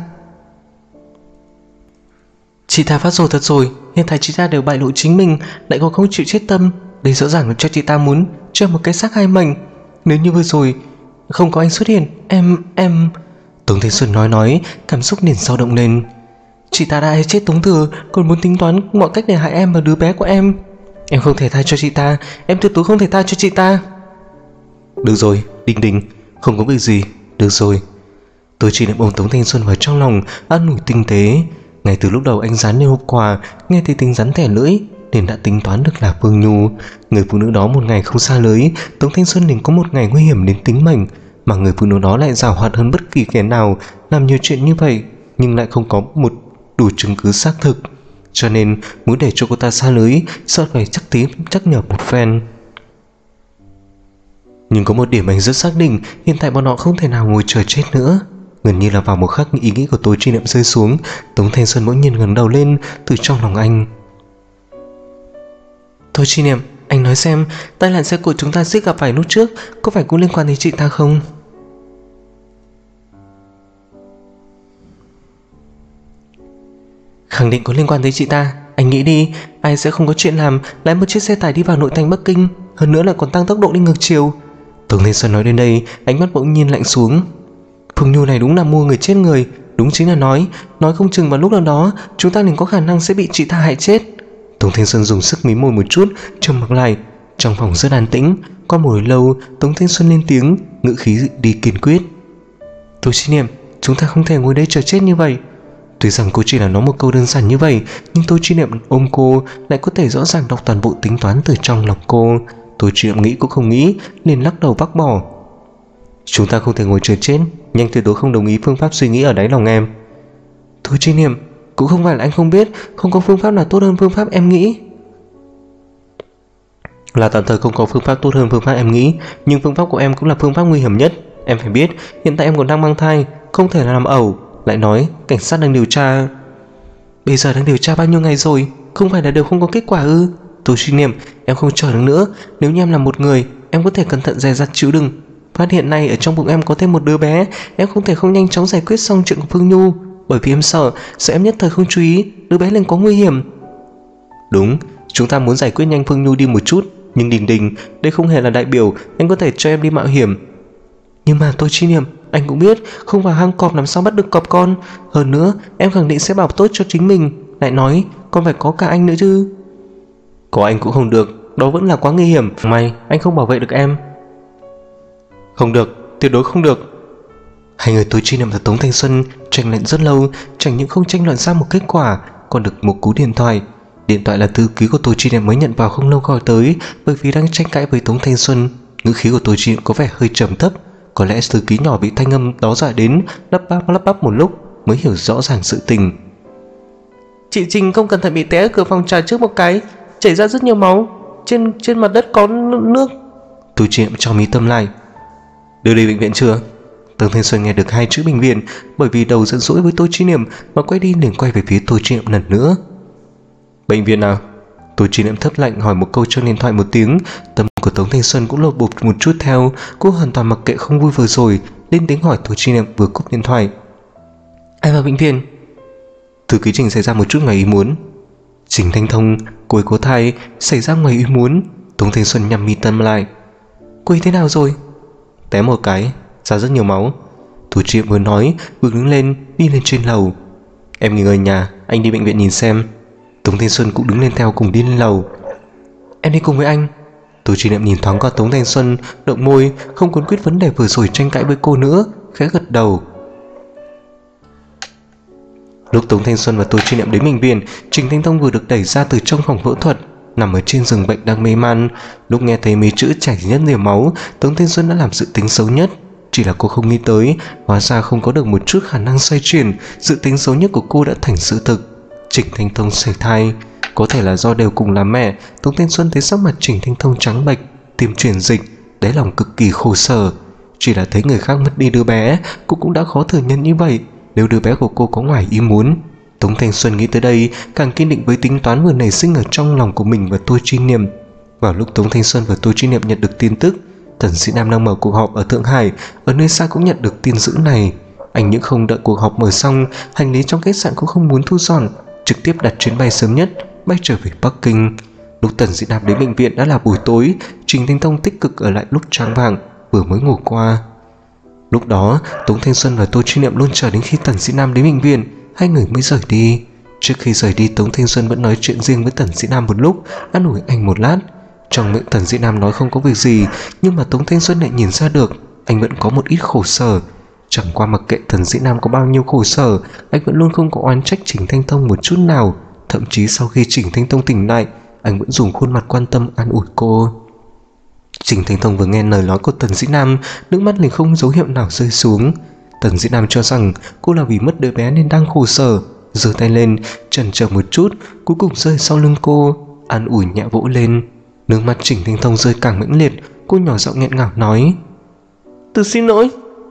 Chị ta phát rồi thật rồi, hiện tại chị ta đều bại lộ chính mình, lại còn không chịu chết tâm. Đây rõ ràng là cho chị ta muốn cho một cái xác hai mảnh. Nếu như vừa rồi không có anh xuất hiện, em em Tống Thanh Xuân nói nói, cảm xúc liền dao động lên. Chị ta đã chết Tống Thừa, còn muốn tính toán mọi cách để hại em và đứa bé của em. Em không thể tha cho chị ta, em tuyệt đối không thể tha cho chị ta. Được rồi, Đình Đình, không có việc gì, được rồi. Tôi chỉ định ôm Tống Thanh Xuân vào trong lòng, an ủi tinh tế. Ngay từ lúc đầu anh dán lên hộp quà, nghe thấy tiếng rắn thẻ lưỡi nên đã tính toán được là Phương Nhu. Người phụ nữ đó một ngày không xa lưới, Tống Thanh Xuân liền có một ngày nguy hiểm đến tính mệnh. Mà người phụ nữ đó lại giàu hoạt hơn bất kỳ kẻ nào, làm nhiều chuyện như vậy nhưng lại không có một đủ chứng cứ xác thực, cho nên muốn để cho cô ta xa lưới, sợ phải chắc tí chắc nhở một phen. Nhưng có một điểm anh rất xác định, hiện tại bọn họ không thể nào ngồi chờ chết nữa. Gần như là vào một khắc ý nghĩ của tôi Chi Niệm rơi xuống, Tống Thanh Xuân bỗng nhiên ngẩng đầu lên từ trong lòng anh. Thôi Chi Niệm, anh nói xem, tai nạn xe cộ chúng ta suýt gặp phải lúc trước có phải cũng liên quan đến chị ta không? Khẳng định có liên quan tới chị ta. Anh nghĩ đi, ai sẽ không có chuyện làm lái một chiếc xe tải đi vào nội thành Bắc Kinh, hơn nữa là còn tăng tốc độ đi ngược chiều. Tống Thanh Xuân nói đến đây, ánh mắt bỗng nhiên lạnh xuống. Phương Nhu này đúng là mua người chết người, đúng chính là nói, nói không chừng vào lúc nào đó chúng ta liền có khả năng sẽ bị chị ta hại chết. Tống Thanh Xuân dùng sức mím môi một chút, trầm mặc lại. Trong phòng rất an tĩnh. Qua một hồi lâu, Tống Thanh Xuân lên tiếng, ngữ khí đi kiên quyết. Tô Chi Niệm, chúng ta không thể ngồi đây chờ chết như vậy. Tuy rằng cô chỉ là nói một câu đơn giản như vậy, nhưng Tô Chi Niệm ôm cô lại có thể rõ ràng đọc toàn bộ tính toán từ trong lòng cô. Tô Chi Niệm nghĩ cũng không nghĩ, liền lắc đầu bác bỏ. Chúng ta không thể ngồi chờ chết, nhưng tuyệt đối không đồng ý phương pháp suy nghĩ ở đáy lòng em. Tô Chi Niệm, cũng không phải là anh không biết, không có phương pháp nào tốt hơn phương pháp em nghĩ. Là tạm thời không có phương pháp tốt hơn phương pháp em nghĩ, nhưng phương pháp của em cũng là phương pháp nguy hiểm nhất. Em phải biết, hiện tại em còn đang mang thai, không thể làm ẩu. Lại nói, cảnh sát đang điều tra. Bây giờ đang điều tra bao nhiêu ngày rồi, không phải là đều không có kết quả ư? Tô Chi Niệm, em không chờ được nữa. Nếu như em là một người, em có thể cẩn thận dè dặt chịu đựng. Phát hiện này ở trong bụng em có thêm một đứa bé, em không thể không nhanh chóng giải quyết xong chuyện của Phương Nhu, bởi vì em sợ, sợ em nhất thời không chú ý, đứa bé lên có nguy hiểm. Đúng, chúng ta muốn giải quyết nhanh Phương Nhu đi một chút, nhưng Đình Đình, đây không hề là đại biểu anh có thể cho em đi mạo hiểm. Nhưng mà Tô Chi Niệm, anh cũng biết, không vào hang cọp làm sao bắt được cọp con. Hơn nữa, em khẳng định sẽ bảo tốt cho chính mình. Lại nói, còn phải có cả anh nữa chứ. Có anh cũng không được, đó vẫn là quá nguy hiểm. May, anh không bảo vệ được em. Không được, tuyệt đối không được. Hai người Tô Chi Niệm và Tống Thanh Xuân tranh luận rất lâu, chẳng những không tranh luận ra một kết quả, còn được một cú điện thoại. Điện thoại là thư ký của Tô Chi Niệm mới nhận vào không lâu gọi tới, bởi vì đang tranh cãi với Tống Thanh Xuân. Ngữ khí của Tô Chi Niệm có vẻ hơi trầm thấp, có lẽ thư ký nhỏ bị thanh âm đó dọa đến, lắp bắp lắp bắp một lúc mới hiểu rõ ràng sự tình. Chị Trình không cẩn thận bị té ở cửa phòng trà trước một cái, chảy ra rất nhiều máu, trên trên mặt đất có nước. Tô Chi Niệm cho mí tâm lại. Đưa đi bệnh viện chưa? Tống Thanh Xuân nghe được hai chữ bệnh viện, bởi vì đầu giận dỗi với Tô Chi Niệm mà quay đi liền quay về phía Tô Chi Niệm lần nữa. Bệnh viện nào? Tô Chi Niệm thấp lạnh hỏi một câu trong điện thoại một tiếng. Tâm của Tống Thanh Xuân cũng lột bột một chút theo. Cô hoàn toàn mặc kệ không vui vừa rồi, lên tiếng hỏi Tô Chi Niệm vừa cúp điện thoại. Ai vào bệnh viện? Thư ký Trình xảy ra một chút ngoài ý muốn. Trình Thanh Thông, cô ấy có thai, xảy ra ngoài ý muốn. Tống Thanh Xuân nhắm mi tâm lại. Cô ấy thế nào rồi? Té một cái, ra rất nhiều máu. Tô Chi Niệm vừa nói vừa đứng lên đi lên trên lầu. Em nghỉ ngơi nhà, anh đi bệnh viện nhìn xem. Tống Thanh Xuân cũng đứng lên theo cùng đi lên lầu. Em đi cùng với anh. Tô Chi Niệm nhìn thoáng qua Tống Thanh Xuân, động môi, không muốn quyết vấn đề vừa rồi tranh cãi với cô nữa, khẽ gật đầu. Lúc Tống Thanh Xuân và Tô Chi Niệm đến bệnh viện, Trình Thanh Thông vừa được đẩy ra từ trong phòng phẫu thuật, nằm ở trên giường bệnh đang mê man. Lúc nghe thấy mấy chữ chảy rất nhiều máu, Tống Thanh Xuân đã làm dự tính xấu nhất. Chỉ là cô không nghĩ tới, hóa ra không có được một chút khả năng xoay chuyển, dự tính xấu nhất của cô đã thành sự thực. Trình Thanh Thông sảy thai. Có thể là do đều cùng là mẹ, Tống Thanh Xuân thấy sắc mặt Trình Thanh Thông trắng bệch, tim chuyển dịch, đáy lòng cực kỳ khổ sở. Chỉ là thấy người khác mất đi đứa bé, cô cũng đã khó thừa nhận như vậy. Nếu đứa bé của cô có ngoài ý muốn. Tống Thanh Xuân nghĩ tới đây, càng kiên định với tính toán vừa nảy sinh ở trong lòng của mình và Tô Chi Niệm. Vào lúc Tống Thanh Xuân và Tô Chi Niệm nhận được tin tức Tần Sĩ Nam đang mở cuộc họp ở Thượng Hải, ở nơi xa cũng nhận được tin dữ này. Anh những không đợi cuộc họp mở xong, hành lý trong khách sạn cũng không muốn thu dọn, trực tiếp đặt chuyến bay sớm nhất bay trở về Bắc Kinh. Lúc Tần Sĩ Nam đến bệnh viện đã là buổi tối. Trình Thanh Thông tích cực ở lại lúc choáng váng, vừa mới ngủ qua. Lúc đó Tống Thanh Xuân và Tô Chi Niệm luôn chờ đến khi Tần Sĩ Nam đến bệnh viện, hai người mới rời đi. Trước khi rời đi, Tống Thanh Xuân vẫn nói chuyện riêng với Tần Sĩ Nam một lúc, an ủi anh một lát. Trong miệng Tần Sĩ Nam nói không có việc gì, nhưng mà Tống Thanh Xuân lại nhìn ra được anh vẫn có một ít khổ sở. Chẳng qua mặc kệ Tần Sĩ Nam có bao nhiêu khổ sở, anh vẫn luôn không có oán trách Trình Thanh Thông một chút nào. Thậm chí sau khi Trình Thanh Thông tỉnh lại, anh vẫn dùng khuôn mặt quan tâm an ủi cô. Trình Thanh Thông vừa nghe lời nói của Tần Sĩ Nam, nước mắt liền không dấu hiệu nào rơi xuống. Tần Sĩ Nam cho rằng cô là vì mất đứa bé nên đang khổ sở, giơ tay lên chần chờ một chút, cuối cùng rơi sau lưng cô, an ủi nhẹ vỗ lên. Nước mắt Trình Thanh Thông rơi càng mãnh liệt, cô nhỏ giọng nghẹn ngào nói: "Tôi xin lỗi."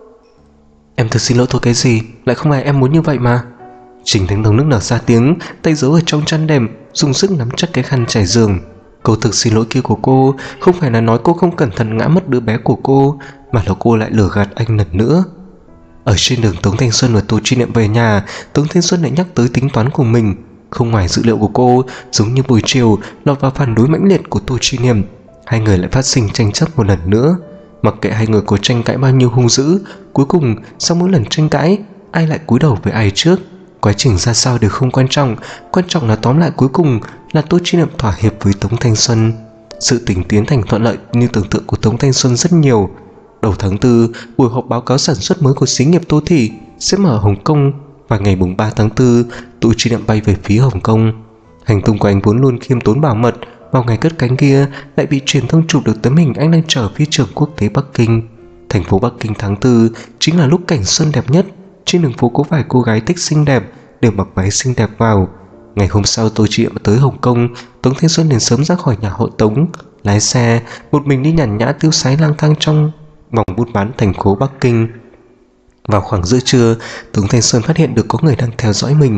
"Em thật xin lỗi tôi cái gì, lại không phải em muốn như vậy mà." Trình Thanh Thông nức nở ra tiếng, tay giấu ở trong chăn đệm, dùng sức nắm chặt cái khăn trải giường. Câu thực xin lỗi kia của cô không phải là nói cô không cẩn thận ngã mất đứa bé của cô, mà là cô lại lừa gạt anh lần nữa. Ở trên đường Tống Thanh Xuân và Tô Chi Niệm về nhà, Tống Thanh Xuân lại nhắc tới tính toán của mình. Không ngoài dự liệu của cô, giống như buổi chiều lọt vào phản đối mãnh liệt của Tô Chi Niệm, hai người lại phát sinh tranh chấp một lần nữa. Mặc kệ hai người có tranh cãi bao nhiêu hung dữ, cuối cùng sau mỗi lần tranh cãi, ai lại cúi đầu với ai trước, quá trình ra sao đều không quan trọng. Quan trọng là tóm lại cuối cùng là Tô Chi Niệm thỏa hiệp với Tống Thanh Xuân. Sự tình tiến thành thuận lợi như tưởng tượng của Tống Thanh Xuân rất nhiều. Đầu tháng tư, buổi họp báo cáo sản xuất mới của xí nghiệp Tô Thị sẽ mở ở Hồng Kông, và ngày mùng ba tháng tư, Tô Chi Niệm bay về phía Hồng Kông. Hành tung của anh vốn luôn khiêm tốn bảo mật, vào ngày cất cánh kia lại bị truyền thông chụp được tấm hình anh đang chở phi trường quốc tế Bắc Kinh. Thành phố Bắc Kinh tháng tư chính là lúc cảnh xuân đẹp nhất. Trên đường phố có vài cô gái thích xinh đẹp đều mặc váy xinh đẹp vào. Ngày hôm sau Tô Chi Niệm tới Hồng Kông, Tống Thanh Xuân liền sớm ra khỏi nhà họ Tống, lái xe một mình đi nhàn nhã tiêu sái lang thang trong vòng buôn bán thành phố Bắc Kinh. Vào khoảng giữa trưa, Tống Thanh Xuân phát hiện được có người đang theo dõi mình.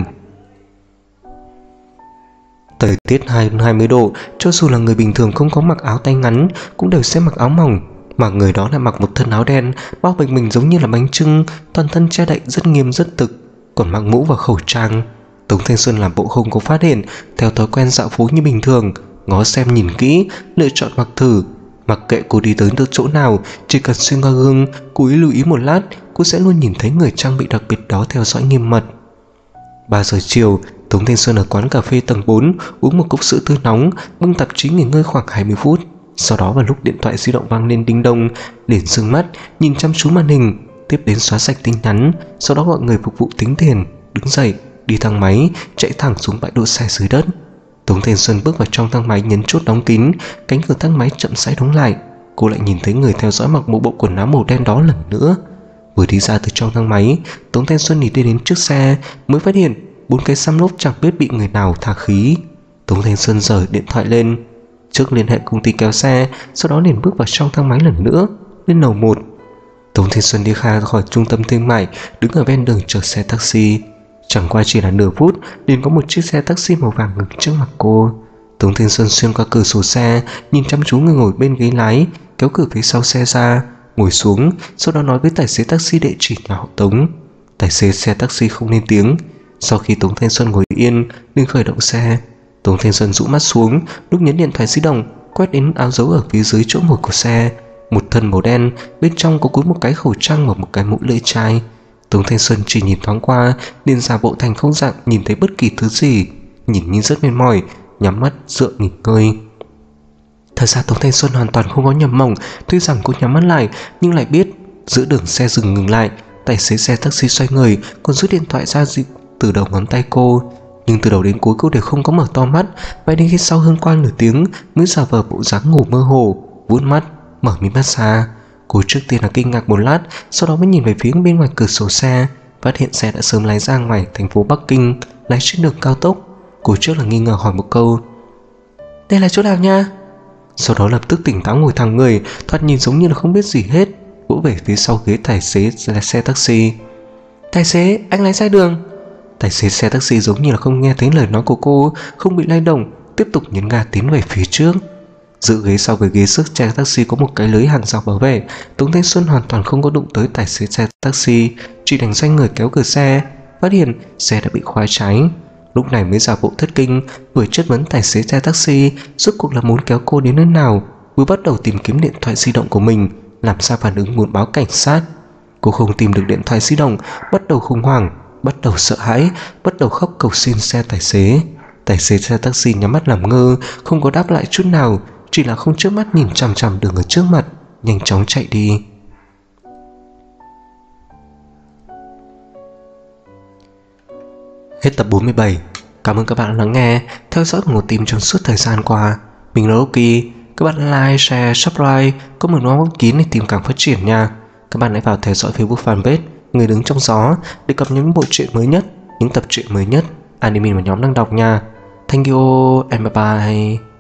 Thời tiết hai mươi độ, cho dù là người bình thường không có mặc áo tay ngắn cũng đều sẽ mặc áo mỏng, mà người đó lại mặc một thân áo đen bao bọc mình giống như là bánh chưng, toàn thân che đậy rất nghiêm rất thực, còn mặc mũ và khẩu trang. Tống Thanh Xuân làm bộ không có phát hiện, theo thói quen dạo phố như bình thường, ngó xem nhìn kỹ, lựa chọn mặc thử. Mặc kệ cô đi tới được chỗ nào, chỉ cần xuyên qua gương, cô ý lưu ý một lát, cô sẽ luôn nhìn thấy người trang bị đặc biệt đó theo dõi nghiêm mật. Ba giờ chiều, Tống Thanh Xuân ở quán cà phê tầng bốn uống một cốc sữa tươi nóng, bưng tạp chí nghỉ ngơi khoảng hai mươi phút. Sau đó vào lúc điện thoại di động vang lên đinh đông, liền sưng mắt nhìn chăm chú màn hình, tiếp đến xóa sạch tin nhắn, sau đó gọi người phục vụ tính tiền, đứng dậy đi thang máy chạy thẳng xuống bãi đỗ xe dưới đất. Tống Thanh Xuân bước vào trong thang máy, nhấn chốt đóng kín, cánh cửa thang máy chậm rãi đóng lại. Cô lại nhìn thấy người theo dõi mặc một bộ quần áo màu đen đó lần nữa. Vừa đi ra từ trong thang máy, Tống Thanh Xuân đi đến trước xe mới phát hiện bốn cái xăm lốp chẳng biết bị người nào thả khí. Tống Thanh Xuân giở điện thoại lên, trước liên hệ công ty kéo xe, sau đó liền bước vào trong thang máy lần nữa, lên lầu một. Tống Thanh Xuân đi ra khỏi trung tâm thương mại, đứng ở ven đường chờ xe taxi. Chẳng qua chỉ là nửa phút, liền có một chiếc xe taxi màu vàng ngừng trước mặt cô. Tống Thanh Xuân xuyên qua cửa sổ xe, nhìn chăm chú người ngồi bên ghế lái, kéo cửa phía sau xe ra, ngồi xuống, sau đó nói với tài xế taxi địa chỉ nhà họ Tống. Tài xế xe taxi không lên tiếng. Sau khi Tống Thanh Xuân ngồi yên, liền khởi động xe. Tống Thanh Xuân rũ mắt xuống, lúc nhấn điện thoại di động, quét đến áo dấu ở phía dưới chỗ ngồi của xe, một thân màu đen, bên trong có cúi một cái khẩu trang và một cái mũ lưỡi chai. Tống Thanh Xuân chỉ nhìn thoáng qua, liền giả bộ thành không dạng nhìn thấy bất kỳ thứ gì, nhìn như rất mệt mỏi, nhắm mắt dựa nghỉ ngơi. Thật ra Tống Thanh Xuân hoàn toàn không có nhầm mộng, tuy rằng cô nhắm mắt lại nhưng lại biết. Giữa đường xe dừng ngừng lại, tài xế xe taxi xoay người, còn rút điện thoại ra từ đầu ngón tay cô, nhưng từ đầu đến cuối cô đều không có mở to mắt. Mãi đến khi sau hơn qua nửa tiếng mới giả vờ bộ dáng ngủ mơ hồ, vuốt mắt, mở mí mắt ra. Cô trước tiên là kinh ngạc một lát, sau đó mới nhìn về phía bên ngoài cửa sổ xe, phát hiện xe đã sớm lái ra ngoài thành phố Bắc Kinh, lái trên đường cao tốc. Cô trước là nghi ngờ hỏi một câu: "Đây là chỗ nào nha?" Sau đó lập tức tỉnh táo ngồi thẳng người, thoạt nhìn giống như là không biết gì hết, vỗ về phía sau ghế tài xế xe taxi. "Tài xế, anh lái sai đường." Tài xế xe taxi giống như là không nghe thấy lời nói của cô, không bị lay động, tiếp tục nhấn ga tiến về phía trước. Giữ ghế sau với ghế trước xe taxi có một cái lưới hàng rào bảo vệ. Tống Thanh Xuân hoàn toàn không có đụng tới tài xế xe taxi, chỉ đánh xoay người kéo cửa xe, phát hiện xe đã bị khóa cháy. Lúc này mới giả bộ thất kinh, vừa chất vấn tài xế xe taxi rốt cuộc là muốn kéo cô đến nơi nào, vừa bắt đầu tìm kiếm điện thoại di động của mình, làm sao phản ứng muốn báo cảnh sát. Cô không tìm được điện thoại di động, bắt đầu khủng hoảng, bắt đầu sợ hãi, bắt đầu khóc cầu xin xe tài xế. Tài xế xe taxi nhắm mắt làm ngơ, không có đáp lại chút nào, chỉ là không chớp mắt nhìn chằm chằm đường ở trước mặt, nhanh chóng chạy đi. Hết tập bốn mươi bảy. Cảm ơn các bạn đã lắng nghe, theo dõi của một team trong suốt thời gian qua. Mình là Loki. Các bạn like, share, subscribe, có một nhóm kín để team càng phát triển nha. Các bạn hãy vào theo dõi Facebook fanpage Người Đứng Trong Gió để cập nhật những bộ truyện mới nhất, những tập truyện mới nhất, anime mà nhóm đang đọc nha. Thank you and bye bye.